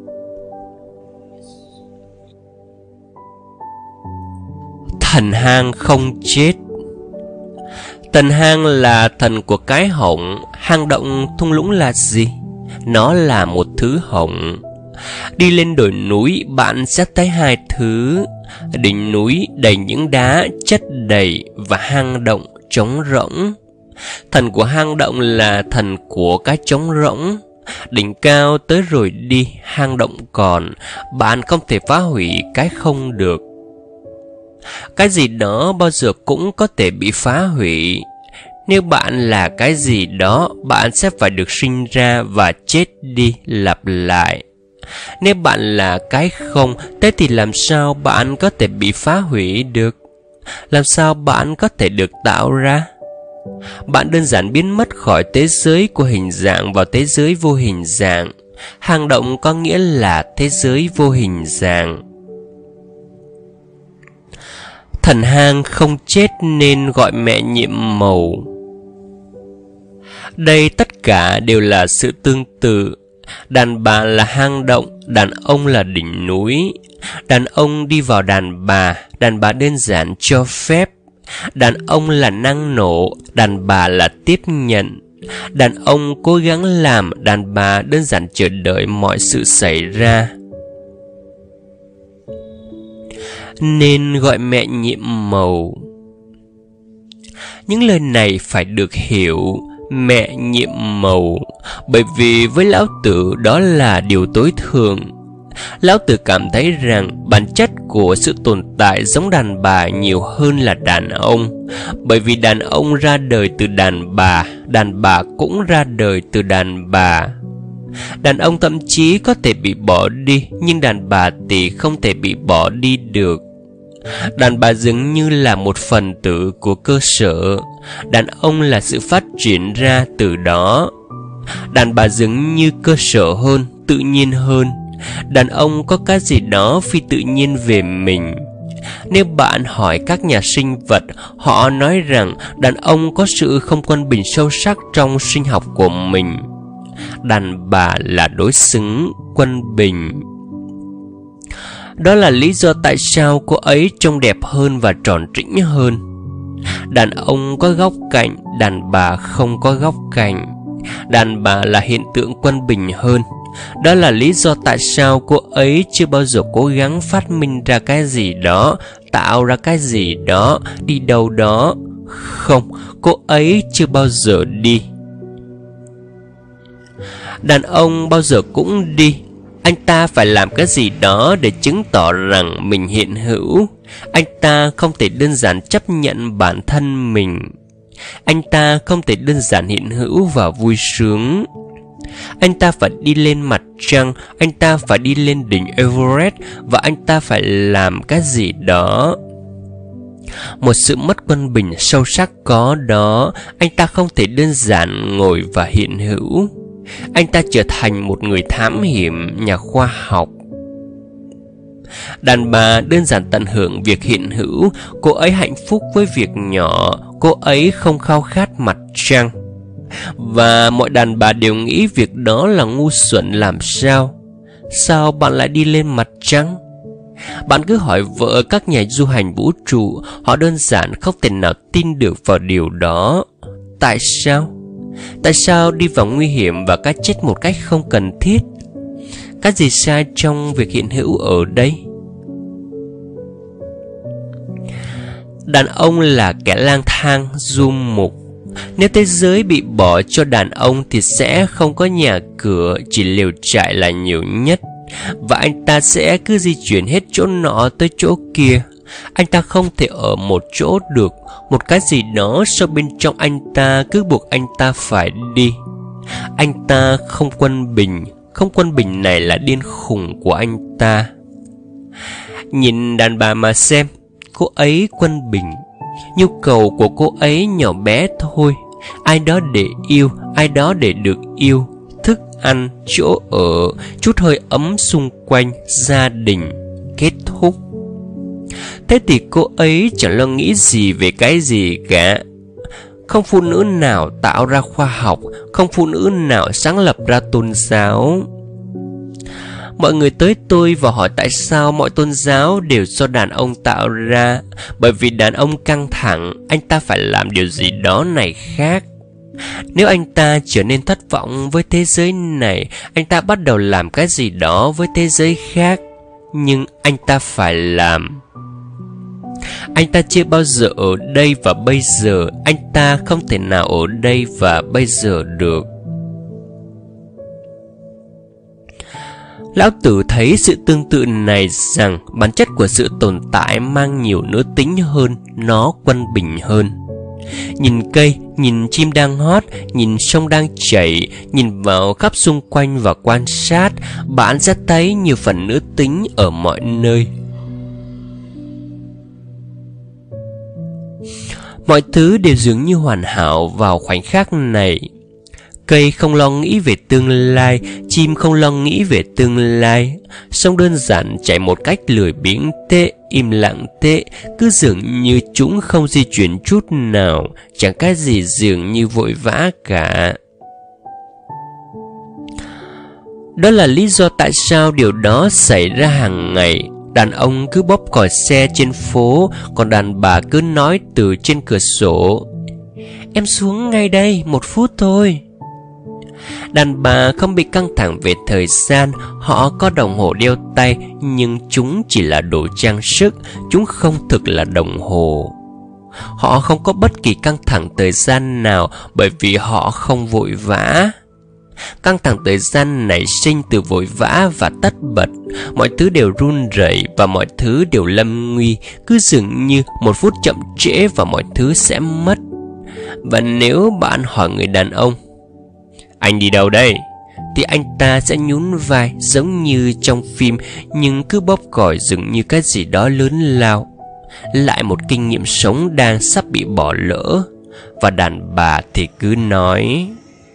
Thần hang không chết. Thần hang là thần của cái hỏng. Hang động thung lũng là gì? Nó là một thứ hỏng. Đi lên đồi núi, bạn sẽ thấy hai thứ. Đỉnh núi đầy những đá chất đầy và hang động trống rỗng. Thần của hang động là thần của cái trống rỗng. Đỉnh cao tới rồi đi, hang động còn. Bạn không thể phá hủy cái không được. Cái gì đó bao giờ cũng có thể bị phá hủy. Nếu bạn là cái gì đó, bạn sẽ phải được sinh ra và chết đi lặp lại. Nếu bạn là cái không, thế thì làm sao bạn có thể bị phá hủy được? Làm sao bạn có thể được tạo ra? Bạn đơn giản biến mất khỏi thế giới của hình dạng vào thế giới vô hình dạng. Hang động có nghĩa là thế giới vô hình dạng. Thần hang không chết nên gọi mẹ nhiệm màu. Đây tất cả đều là sự tương tự. Đàn bà là hang động, đàn ông là đỉnh núi. Đàn ông đi vào đàn bà, đàn bà đơn giản cho phép. Đàn ông là năng nổ, đàn bà là tiếp nhận. Đàn ông cố gắng làm, đàn bà đơn giản chờ đợi mọi sự xảy ra. Nên gọi mẹ nhiệm màu. Những lời này phải được hiểu. Mẹ nhiệm màu, bởi vì với Lão Tử đó là điều tối thượng. Lão Tử cảm thấy rằng bản chất của sự tồn tại giống đàn bà nhiều hơn là đàn ông. Bởi vì đàn ông ra đời từ đàn bà, đàn bà cũng ra đời từ đàn bà. Đàn ông thậm chí có thể bị bỏ đi, nhưng đàn bà thì không thể bị bỏ đi được. Đàn bà dường như là một phần tử của cơ sở. Đàn ông là sự phát triển ra từ đó. Đàn bà dường như cơ sở hơn, tự nhiên hơn. Đàn ông có cái gì đó phi tự nhiên về mình. Nếu bạn hỏi các nhà sinh vật, họ nói rằng đàn ông có sự không quân bình sâu sắc trong sinh học của mình. Đàn bà là đối xứng, quân bình. Đó là lý do tại sao cô ấy trông đẹp hơn và tròn trĩnh hơn. Đàn ông có góc cạnh, đàn bà không có góc cạnh. Đàn bà là hiện tượng quân bình hơn. Đó là lý do tại sao cô ấy chưa bao giờ cố gắng phát minh ra cái gì đó, tạo ra cái gì đó, đi đâu đó. Không, cô ấy chưa bao giờ đi. Đàn ông bao giờ cũng đi. Anh ta phải làm cái gì đó để chứng tỏ rằng mình hiện hữu. Anh ta không thể đơn giản chấp nhận bản thân mình. Anh ta không thể đơn giản hiện hữu và vui sướng. Anh ta phải đi lên mặt trăng, anh ta phải đi lên đỉnh Everest, và anh ta phải làm cái gì đó. Một sự mất quân bình sâu sắc có đó. Anh ta không thể đơn giản ngồi và hiện hữu. Anh ta trở thành một người thám hiểm, nhà khoa học. Đàn bà đơn giản tận hưởng việc hiện hữu. Cô ấy hạnh phúc với việc nhỏ. Cô ấy không khao khát mặt trăng. Và mọi đàn bà đều nghĩ việc đó là ngu xuẩn làm sao. Sao bạn lại đi lên mặt trăng? Bạn cứ hỏi vợ các nhà du hành vũ trụ. Họ đơn giản không thể nào tin được vào điều đó. Tại sao? Tại sao đi vào nguy hiểm và cái chết một cách không cần thiết? Cái gì sai trong việc hiện hữu ở đây? Đàn ông là kẻ lang thang, du mục. Nếu thế giới bị bỏ cho đàn ông thì sẽ không có nhà cửa, chỉ lều trại là nhiều nhất. Và anh ta sẽ cứ di chuyển hết chỗ nọ tới chỗ kia. Anh ta không thể ở một chỗ được. Một cái gì đó sâu bên trong anh ta cứ buộc anh ta phải đi. Anh ta không quân bình. Không quân bình này là điên khùng của anh ta. Nhìn đàn bà mà xem. Cô ấy quân bình. Nhu cầu của cô ấy nhỏ bé thôi. Ai đó để yêu, ai đó để được yêu. Thức ăn, chỗ ở, chút hơi ấm xung quanh, gia đình. Kết thúc. Thế thì cô ấy chẳng lo nghĩ gì về cái gì cả. Không phụ nữ nào tạo ra khoa học. Không phụ nữ nào sáng lập ra tôn giáo. Mọi người tới tôi và hỏi tại sao mọi tôn giáo đều do đàn ông tạo ra. Bởi vì đàn ông căng thẳng, anh ta phải làm điều gì đó này khác. Nếu anh ta trở nên thất vọng với thế giới này, anh ta bắt đầu làm cái gì đó với thế giới khác. Nhưng anh ta phải làm. Anh ta chưa bao giờ ở đây và bây giờ. Anh ta không thể nào ở đây và bây giờ được. Lão Tử thấy sự tương tự này rằng bản chất của sự tồn tại mang nhiều nữ tính hơn, nó quân bình hơn. Nhìn cây, nhìn chim đang hót, nhìn sông đang chảy, nhìn vào khắp xung quanh và quan sát, bạn sẽ thấy nhiều phần nữ tính ở mọi nơi. Mọi thứ đều dường như hoàn hảo vào khoảnh khắc này. Cây không lo nghĩ về tương lai, chim không lo nghĩ về tương lai. Sông đơn giản chảy một cách lười biếng tê, im lặng tê, cứ dường như chúng không di chuyển chút nào, chẳng cái gì dường như vội vã cả. Đó là lý do tại sao điều đó xảy ra hàng ngày. Đàn ông cứ bóp còi xe trên phố, còn đàn bà cứ nói từ trên cửa sổ: "Em xuống ngay đây, một phút thôi." Đàn bà không bị căng thẳng về thời gian. Họ có đồng hồ đeo tay, nhưng chúng chỉ là đồ trang sức. Chúng không thực là đồng hồ. Họ không có bất kỳ căng thẳng thời gian nào, bởi vì họ không vội vã. Căng thẳng thời gian nảy sinh từ vội vã và tất bật. Mọi thứ đều run rẩy và mọi thứ đều lâm nguy. Cứ dường như một phút chậm trễ và mọi thứ sẽ mất. Và nếu bạn hỏi người đàn ông: "Anh đi đâu đây?" thì anh ta sẽ nhún vai giống như trong phim, nhưng cứ bóp còi dường như cái gì đó lớn lao. Lại một kinh nghiệm sống đang sắp bị bỏ lỡ. Và đàn bà thì cứ nói: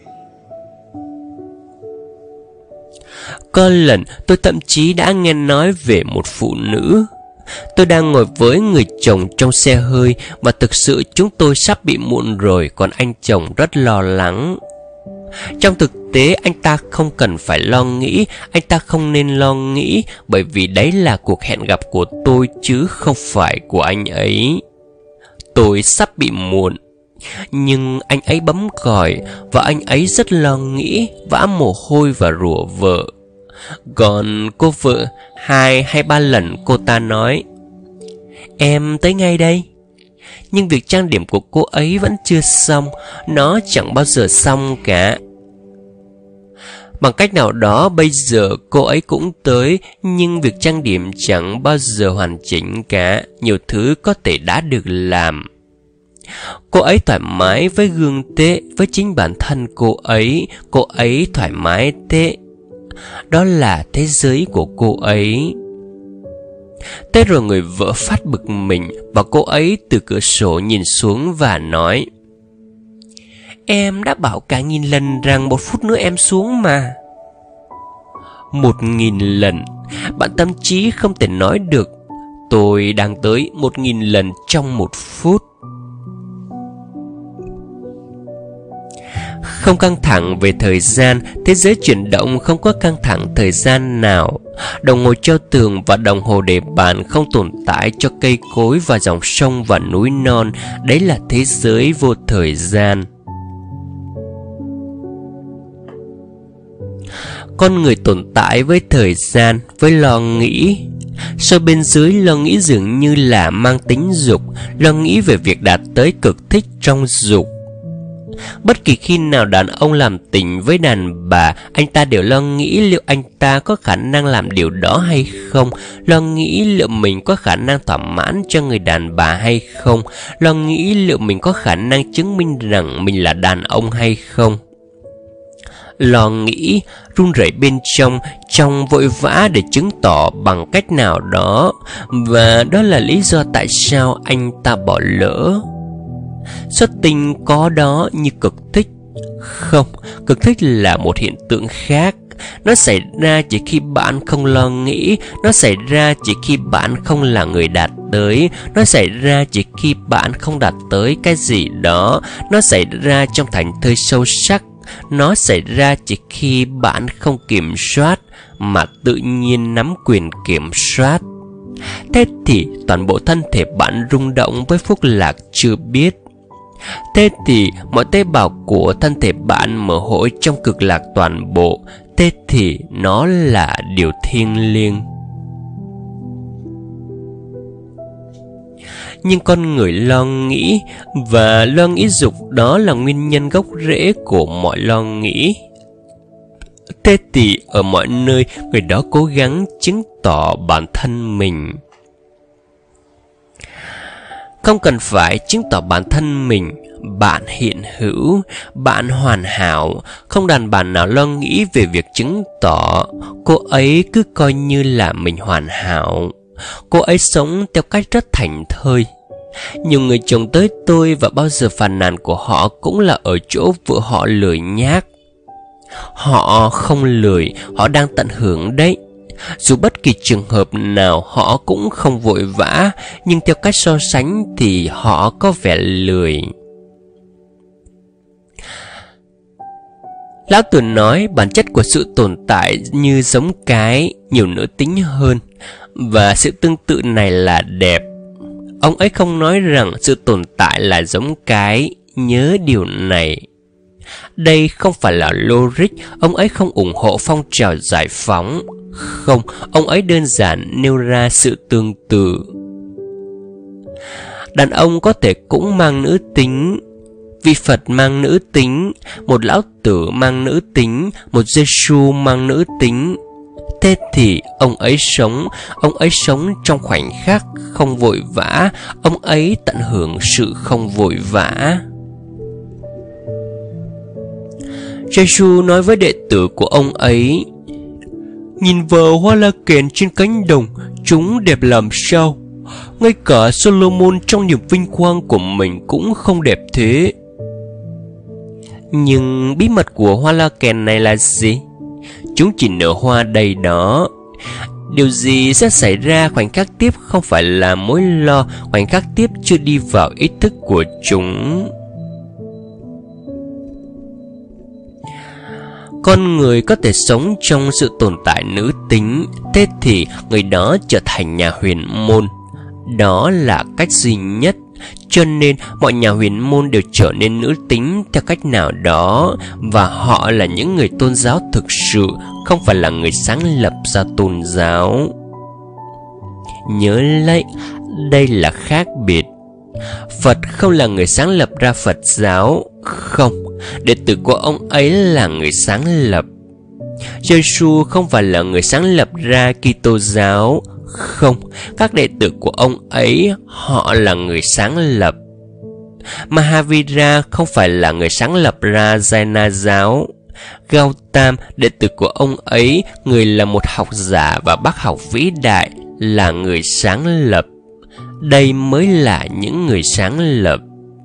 "Có lần tôi thậm chí đã nghe nói về một phụ nữ. Tôi đang ngồi với người chồng trong xe hơi, và thực sự chúng tôi sắp bị muộn rồi, còn anh chồng rất lo lắng. Trong thực tế anh ta không cần phải lo nghĩ, anh ta không nên lo nghĩ, bởi vì đấy là cuộc hẹn gặp của tôi chứ không phải của anh ấy. Tôi sắp bị muộn. Nhưng anh ấy bấm còi và anh ấy rất lo nghĩ, vã mồ hôi và rủa vợ. Còn cô vợ, hai hay ba lần cô ta nói: "Em tới ngay đây." Nhưng việc trang điểm của cô ấy vẫn chưa xong, nó chẳng bao giờ xong cả. Bằng cách nào đó bây giờ cô ấy cũng tới, nhưng việc trang điểm chẳng bao giờ hoàn chỉnh cả. Nhiều thứ có thể đã được làm. Cô ấy thoải mái với gương tê, với chính bản thân cô ấy. Cô ấy thoải mái tê. Đó là thế giới của cô ấy. Thế rồi người vợ phát bực mình, và cô ấy từ cửa sổ nhìn xuống và nói: "Em đã bảo cả nghìn lần rằng một phút nữa em xuống mà." Một nghìn lần. Bạn tâm trí không thể nói được "Tôi đang tới" một nghìn lần trong một phút. Không căng thẳng về thời gian, thế giới chuyển động không có căng thẳng thời gian nào. Đồng hồ treo tường và đồng hồ để bàn không tồn tại cho cây cối và dòng sông và núi non. Đấy là thế giới vô thời gian. Con người tồn tại với thời gian, với lo nghĩ. Sâu bên dưới, lo nghĩ dường như là mang tính dục, lo nghĩ về việc đạt tới cực thích trong dục. Bất kỳ khi nào đàn ông làm tình với đàn bà, anh ta đều lo nghĩ liệu anh ta có khả năng làm điều đó hay không, lo nghĩ liệu mình có khả năng thỏa mãn cho người đàn bà hay không, lo nghĩ liệu mình có khả năng chứng minh rằng mình là đàn ông hay không. Lo nghĩ, run rẩy bên trong, trong vội vã để chứng tỏ bằng cách nào đó. Và đó là lý do tại sao anh ta bỏ lỡ. Xuất tinh có đó như cực thích. Không, cực thích là một hiện tượng khác. Nó xảy ra chỉ khi bạn không lo nghĩ. Nó xảy ra chỉ khi bạn không là người đạt tới. Nó xảy ra chỉ khi bạn không đạt tới cái gì đó. Nó xảy ra trong thành thơi sâu sắc. Nó xảy ra chỉ khi bạn không kiểm soát, mà tự nhiên nắm quyền kiểm soát. Thế thì toàn bộ thân thể bạn rung động với phúc lạc chưa biết. Thế thì mọi tế bào của thân thể bạn mở hội trong cực lạc toàn bộ. Thế thì nó là điều thiêng liêng. Nhưng con người lo nghĩ, và lo nghĩ dục đó là nguyên nhân gốc rễ của mọi lo nghĩ. Thế thì ở mọi nơi, người đó cố gắng chứng tỏ bản thân mình. Không cần phải chứng tỏ bản thân mình. Bạn hiện hữu, bạn hoàn hảo. Không đàn bà nào lo nghĩ về việc chứng tỏ. Cô ấy cứ coi như là mình hoàn hảo. Cô ấy sống theo cách rất thảnh thơi. Nhiều người chồng tới tôi và bao giờ phàn nàn của họ cũng là ở chỗ vợ họ lười nhác. Họ không lười, họ đang tận hưởng đấy. Dù bất kỳ trường hợp nào họ cũng không vội vã, nhưng theo cách so sánh thì họ có vẻ lười. Lão Tử nói bản chất của sự tồn tại như giống cái, nhiều nữ tính hơn, và sự tương tự này là đẹp. Ông ấy không nói rằng sự tồn tại là giống cái, nhớ điều này. Đây không phải là logic. Ông ấy không ủng hộ phong trào giải phóng. Không, ông ấy đơn giản nêu ra sự tương tự. Đàn ông có thể cũng mang nữ tính. Vị Phật mang nữ tính, một lão tử mang nữ tính, một Giê-xu mang nữ tính. Thế thì ông ấy sống, ông ấy sống trong khoảnh khắc, không vội vã. Ông ấy tận hưởng sự không vội vã. Giê-xu nói với đệ tử của ông ấy: "Nhìn vào hoa la kèn trên cánh đồng, chúng đẹp làm sao? Ngay cả Solomon trong niềm vinh quang của mình cũng không đẹp thế." Nhưng bí mật của hoa la kèn này là gì? Chúng chỉ nở hoa đầy đó. Điều gì sẽ xảy ra khoảnh khắc tiếp không phải là mối lo. Khoảnh khắc tiếp chưa đi vào ý thức của chúng. con người có thể sống trong sự tồn tại nữ tính, thế thì người đó trở thành nhà huyền môn. Đó là cách duy nhất. Cho nên mọi nhà huyền môn đều trở nên nữ tính theo cách nào đó, và họ là những người tôn giáo thực sự, không phải là người sáng lập ra tôn giáo. Nhớ lấy, đây là khác biệt. Phật không là người sáng lập ra Phật giáo. Không, đệ tử của ông ấy là người sáng lập. Giê-xu không phải là người sáng lập ra Kitô giáo. Không, các đệ tử của ông ấy, họ là người sáng lập. Mahavira không phải là người sáng lập ra Jaina giáo. Gautam, đệ tử của ông ấy, người là một học giả và bác học vĩ đại, là người sáng lập. Đây mới là những người sáng lập.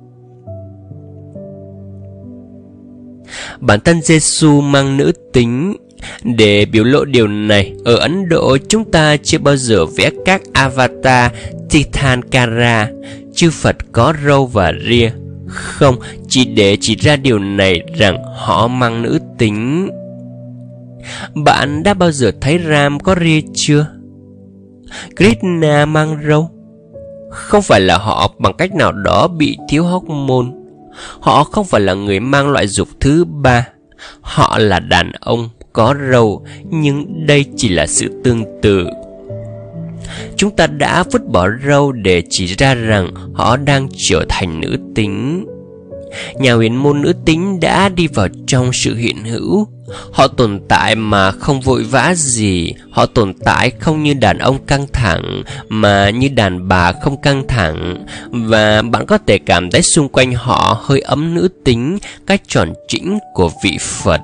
Bản thân Giê-xu mang nữ tính. Để biểu lộ điều này, ở Ấn Độ chúng ta chưa bao giờ vẽ các avatar Tirthankara, chư Phật có râu và ria. Không, chỉ để chỉ ra điều này rằng họ mang nữ tính. Bạn đã bao giờ thấy Ram có ria chưa? Krishna mang râu. Không phải là họ bằng cách nào đó bị thiếu hormone. Họ không phải là người mang loại dục thứ ba. Họ là đàn ông có râu, nhưng đây chỉ là sự tương tự. Chúng ta đã vứt bỏ râu để chỉ ra rằng họ đang trở thành nữ tính. Nhà huyền môn nữ tính đã đi vào trong sự hiện hữu. Họ tồn tại mà không vội vã gì. Họ tồn tại không như đàn ông căng thẳng, mà như đàn bà không căng thẳng. Và bạn có thể cảm thấy xung quanh họ hơi ấm nữ tính, cách tròn trĩnh của vị Phật.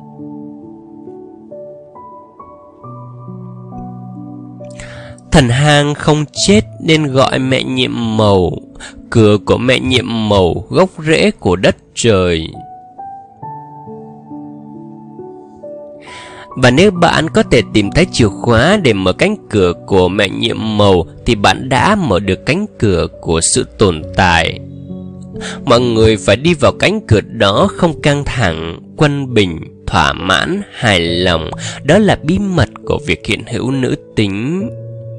Thần hang không chết nên gọi mẹ nhiệm màu. Cửa của mẹ nhiệm màu, gốc rễ của đất trời. Và nếu bạn có thể tìm thấy chìa khóa để mở cánh cửa của mẹ nhiệm màu, thì bạn đã mở được cánh cửa của sự tồn tại. Mọi người phải đi vào cánh cửa đó không căng thẳng, quân bình, thỏa mãn, hài lòng. Đó là bí mật của việc hiện hữu nữ tính.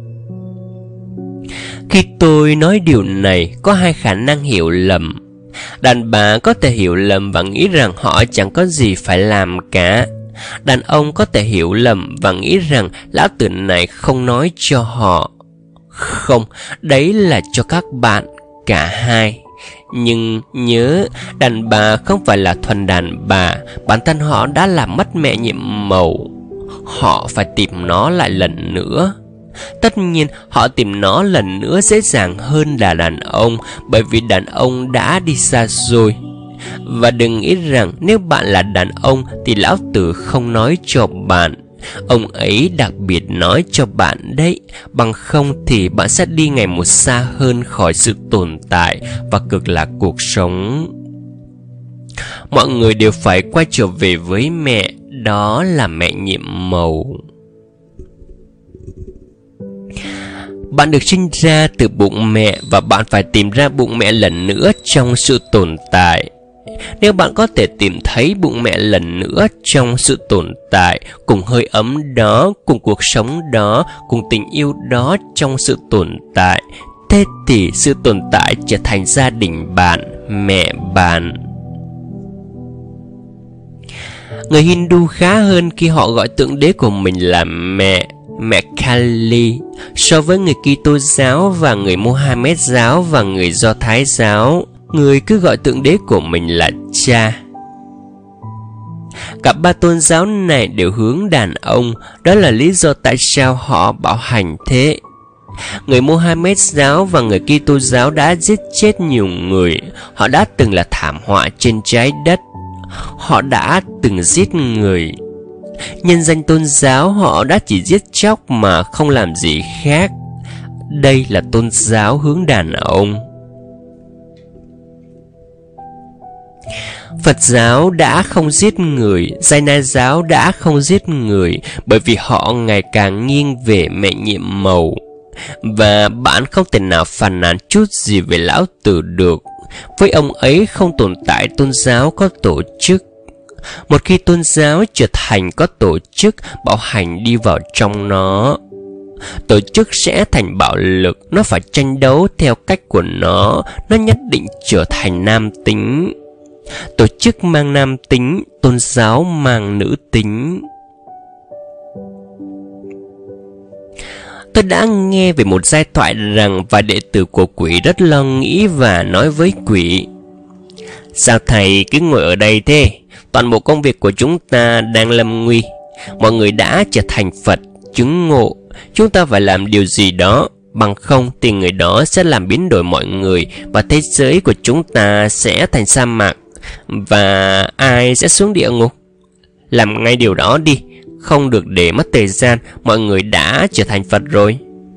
Khi tôi nói điều này, có hai khả năng hiểu lầm. Đàn bà có thể hiểu lầm và nghĩ rằng họ chẳng có gì phải làm cả. Đàn ông có thể hiểu lầm và nghĩ rằng lão tử này không nói cho họ. Không, đấy là cho các bạn, cả hai. Nhưng nhớ, đàn bà không phải là thuần đàn bà. Bản thân họ đã làm mất mẹ nhiệm màu. Họ phải tìm nó lại lần nữa. Tất nhiên họ tìm nó lần nữa dễ dàng hơn là đàn ông, bởi vì đàn ông đã đi xa rồi. Và đừng nghĩ rằng nếu bạn là đàn ông thì lão tử không nói cho bạn. Ông ấy đặc biệt nói cho bạn đấy. Bằng không thì bạn sẽ đi ngày một xa hơn khỏi sự tồn tại và cực lạc cuộc sống. Mọi người đều phải quay trở về với mẹ. Đó là mẹ nhiệm màu. Bạn được sinh ra từ bụng mẹ và bạn phải tìm ra bụng mẹ lần nữa trong sự tồn tại. Nếu bạn có thể tìm thấy bụng mẹ lần nữa trong sự tồn tại, cùng hơi ấm đó, cùng cuộc sống đó, cùng tình yêu đó trong sự tồn tại, thế thì sự tồn tại trở thành gia đình bạn, mẹ bạn. Người Hindu khá hơn khi họ gọi tượng đế của mình là mẹ, mẹ Kali, so với người Kitô giáo và người Mohammed giáo và người Do Thái giáo. Người cứ gọi tượng đế của mình là cha. Cả ba tôn giáo này đều hướng đàn ông. Đó là lý do tại sao họ bạo hành thế. Người Mohammed giáo và người Kitô giáo đã giết chết nhiều người. Họ đã từng là thảm họa trên trái đất. Họ đã từng giết người. Nhân danh tôn giáo, họ đã chỉ giết chóc mà không làm gì khác. Đây là tôn giáo hướng đàn ông. Phật giáo đã không giết người, Jaina giáo đã không giết người, bởi vì họ ngày càng nghiêng về mẹ nhiệm màu. Và bạn không thể nào phàn nàn chút gì về lão tử được. Với ông ấy không tồn tại tôn giáo có tổ chức. Một khi tôn giáo trở thành có tổ chức, bạo hành đi vào trong nó, tổ chức sẽ thành bạo lực. Nó phải tranh đấu theo cách của nó. Nó nhất định trở thành nam tính. Tổ chức mang nam tính, tôn giáo mang nữ tính. Tôi đã nghe về một giai thoại rằng vài đệ tử của quỷ rất lo nghĩ và nói với quỷ: sao thầy cứ ngồi ở đây thế? Toàn bộ công việc của chúng ta đang lâm nguy. Mọi người đã trở thành Phật, chứng ngộ. Chúng ta phải làm điều gì đó, bằng không thì người đó sẽ làm biến đổi mọi người, và thế giới của chúng ta sẽ thành sa mạc, và ai sẽ xuống địa ngục. Làm ngay điều đó đi, không được để mất thời gian. Mọi người đã trở thành Phật rồi.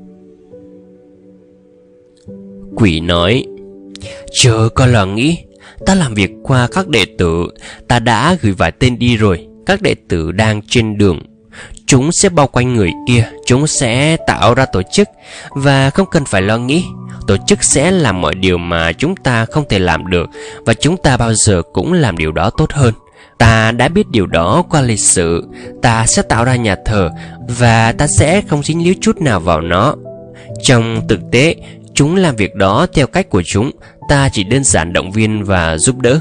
Quỷ nói: chờ con lo nghĩ. Ta làm việc qua các đệ tử. Ta đã gửi vài tên đi rồi. Các đệ tử đang trên đường. Chúng sẽ bao quanh người kia. Chúng sẽ tạo ra tổ chức. Và không cần phải lo nghĩ, tổ chức sẽ làm mọi điều mà chúng ta không thể làm được. Và chúng ta bao giờ cũng làm điều đó tốt hơn. Ta đã biết điều đó qua lịch sử. Ta sẽ tạo ra nhà thờ, và ta sẽ không dính líu chút nào vào nó. Trong thực tế, chúng làm việc đó theo cách của chúng. Ta chỉ đơn giản động viên và giúp đỡ.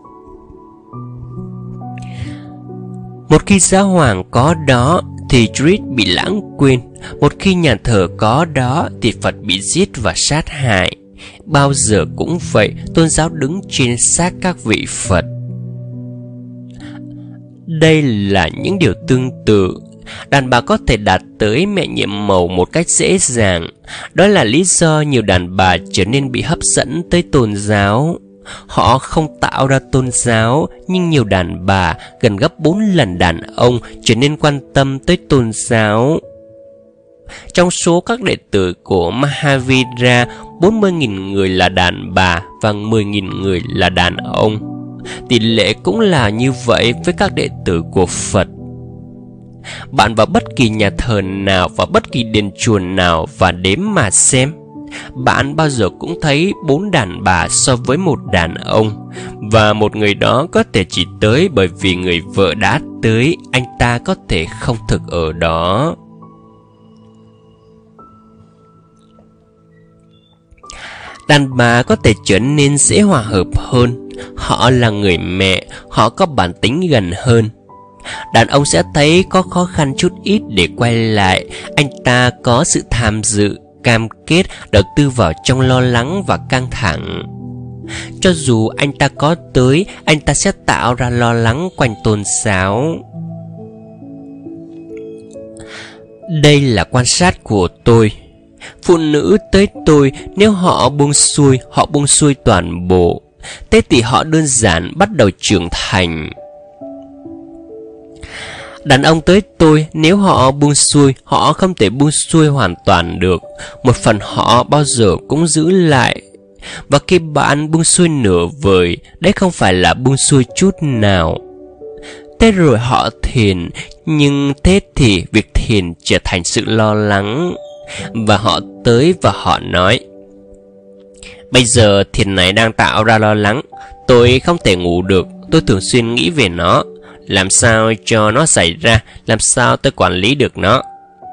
Một khi giáo hoàng có đó thì Triết bị lãng quên. Một khi nhà thờ có đó thì Phật bị giết và sát hại. Bao giờ cũng vậy, tôn giáo đứng trên xác các vị Phật. Đây là những điều tương tự. Đàn bà có thể đạt tới mẹ nhiệm mầu một cách dễ dàng. Đó là lý do nhiều đàn bà trở nên bị hấp dẫn tới tôn giáo. Họ không tạo ra tôn giáo, nhưng nhiều đàn bà, gần gấp bốn lần đàn ông, trở nên quan tâm tới tôn giáo. Trong số các đệ tử của Mahavira, bốn mươi nghìn người là đàn bà và mười nghìn người là đàn ông. Tỷ lệ cũng là như vậy với các đệ tử của Phật. Bạn vào bất kỳ nhà thờ nào và bất kỳ đền chùa nào và đếm mà xem, bạn bao giờ cũng thấy bốn đàn bà so với một đàn ông. Và một người đó có thể chỉ tới bởi vì người vợ đã tới. Anh ta có thể không thực ở đó. Đàn bà có thể trở nên dễ hòa hợp hơn. Họ là người mẹ, họ có bản tính gần hơn. Đàn ông sẽ thấy có khó khăn chút ít để quay lại. Anh ta có sự tham dự, cam kết, đầu tư vào trong lo lắng và căng thẳng. Cho dù anh ta có tới, anh ta sẽ tạo ra lo lắng quanh tôn giáo. Đây là quan sát của tôi. Phụ nữ tới tôi, nếu họ buông xuôi, họ buông xuôi toàn bộ. Thế thì họ đơn giản bắt đầu trưởng thành. Đàn ông tới tôi, nếu họ buông xuôi, họ không thể buông xuôi hoàn toàn được. Một phần họ bao giờ cũng giữ lại. Và khi bạn buông xuôi nửa vời, đấy không phải là buông xuôi chút nào. Thế rồi họ thiền, nhưng thế thì việc thiền trở thành sự lo lắng. Và họ tới và họ nói: bây giờ thiền này đang tạo ra lo lắng. Tôi không thể ngủ được. Tôi thường xuyên nghĩ về nó. Làm sao cho nó xảy ra? Làm sao tôi quản lý được nó?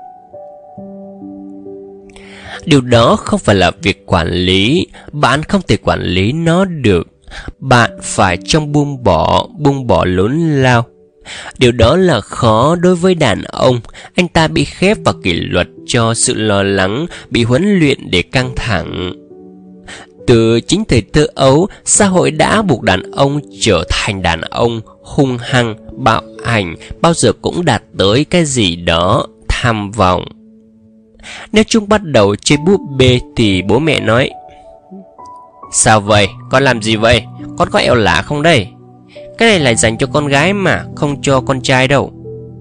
Điều đó không phải là việc quản lý. Bạn không thể quản lý nó được. Bạn phải trong buông bỏ, buông bỏ lớn lao. Điều đó là khó đối với đàn ông. Anh ta bị khép vào kỷ luật cho sự lo lắng, bị huấn luyện để căng thẳng. Từ chính thời thơ ấu, xã hội đã buộc đàn ông trở thành đàn ông hung hăng, bạo hành, bao giờ cũng đạt tới cái gì đó, tham vọng. Nếu chúng bắt đầu chơi búp bê thì bố mẹ nói: sao vậy? Con làm gì vậy? Con có eo lả không đây? Cái này là dành cho con gái mà, không cho con trai đâu.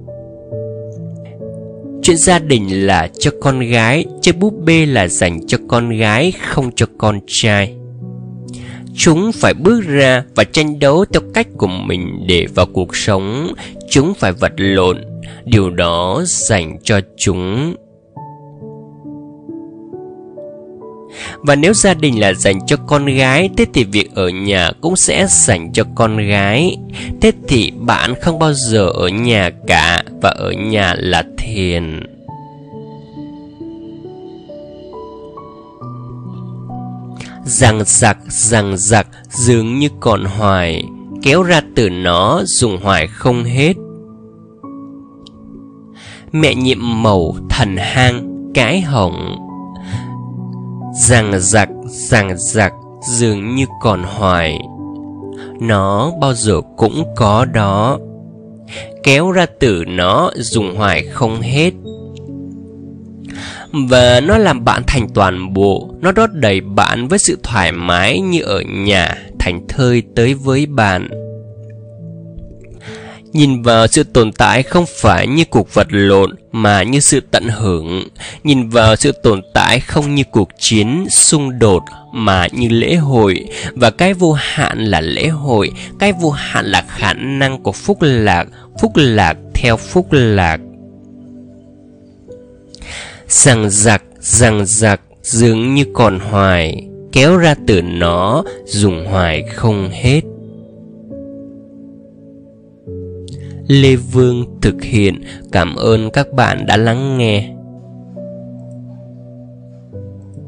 Chuyện gia đình là cho con gái, chơi búp bê là dành cho con gái, không cho con trai. Chúng phải bước ra và tranh đấu theo cách của mình để vào cuộc sống. Chúng phải vật lộn. Điều đó dành cho chúng. Và nếu gia đình là dành cho con gái, thế thì việc ở nhà cũng sẽ dành cho con gái. Thế thì bạn không bao giờ ở nhà cả, và ở nhà là thiền. Rằng giặc, rằng giặc, dường như còn hoài, kéo ra từ nó, dùng hoài không hết. Mẹ nhiệm màu, thần hang, cái hồng. Rằng giặc, rằng giặc, dường như còn hoài, nó bao giờ cũng có đó, kéo ra từ nó, dùng hoài không hết. Và nó làm bạn thành toàn bộ, nó đốt đầy bạn với sự thoải mái như ở nhà, thành thơi tới với bạn. Nhìn vào sự tồn tại không phải như cuộc vật lộn mà như sự tận hưởng. Nhìn vào sự tồn tại không như cuộc chiến, xung đột mà như lễ hội. Và cái vô hạn là lễ hội, cái vô hạn là khả năng của phúc lạc, phúc lạc theo phúc lạc. Rằng giặc, rằng giặc, dường như còn hoài, kéo ra từ nó, dùng hoài không hết. Lê Vương thực hiện. Cảm ơn các bạn đã lắng nghe.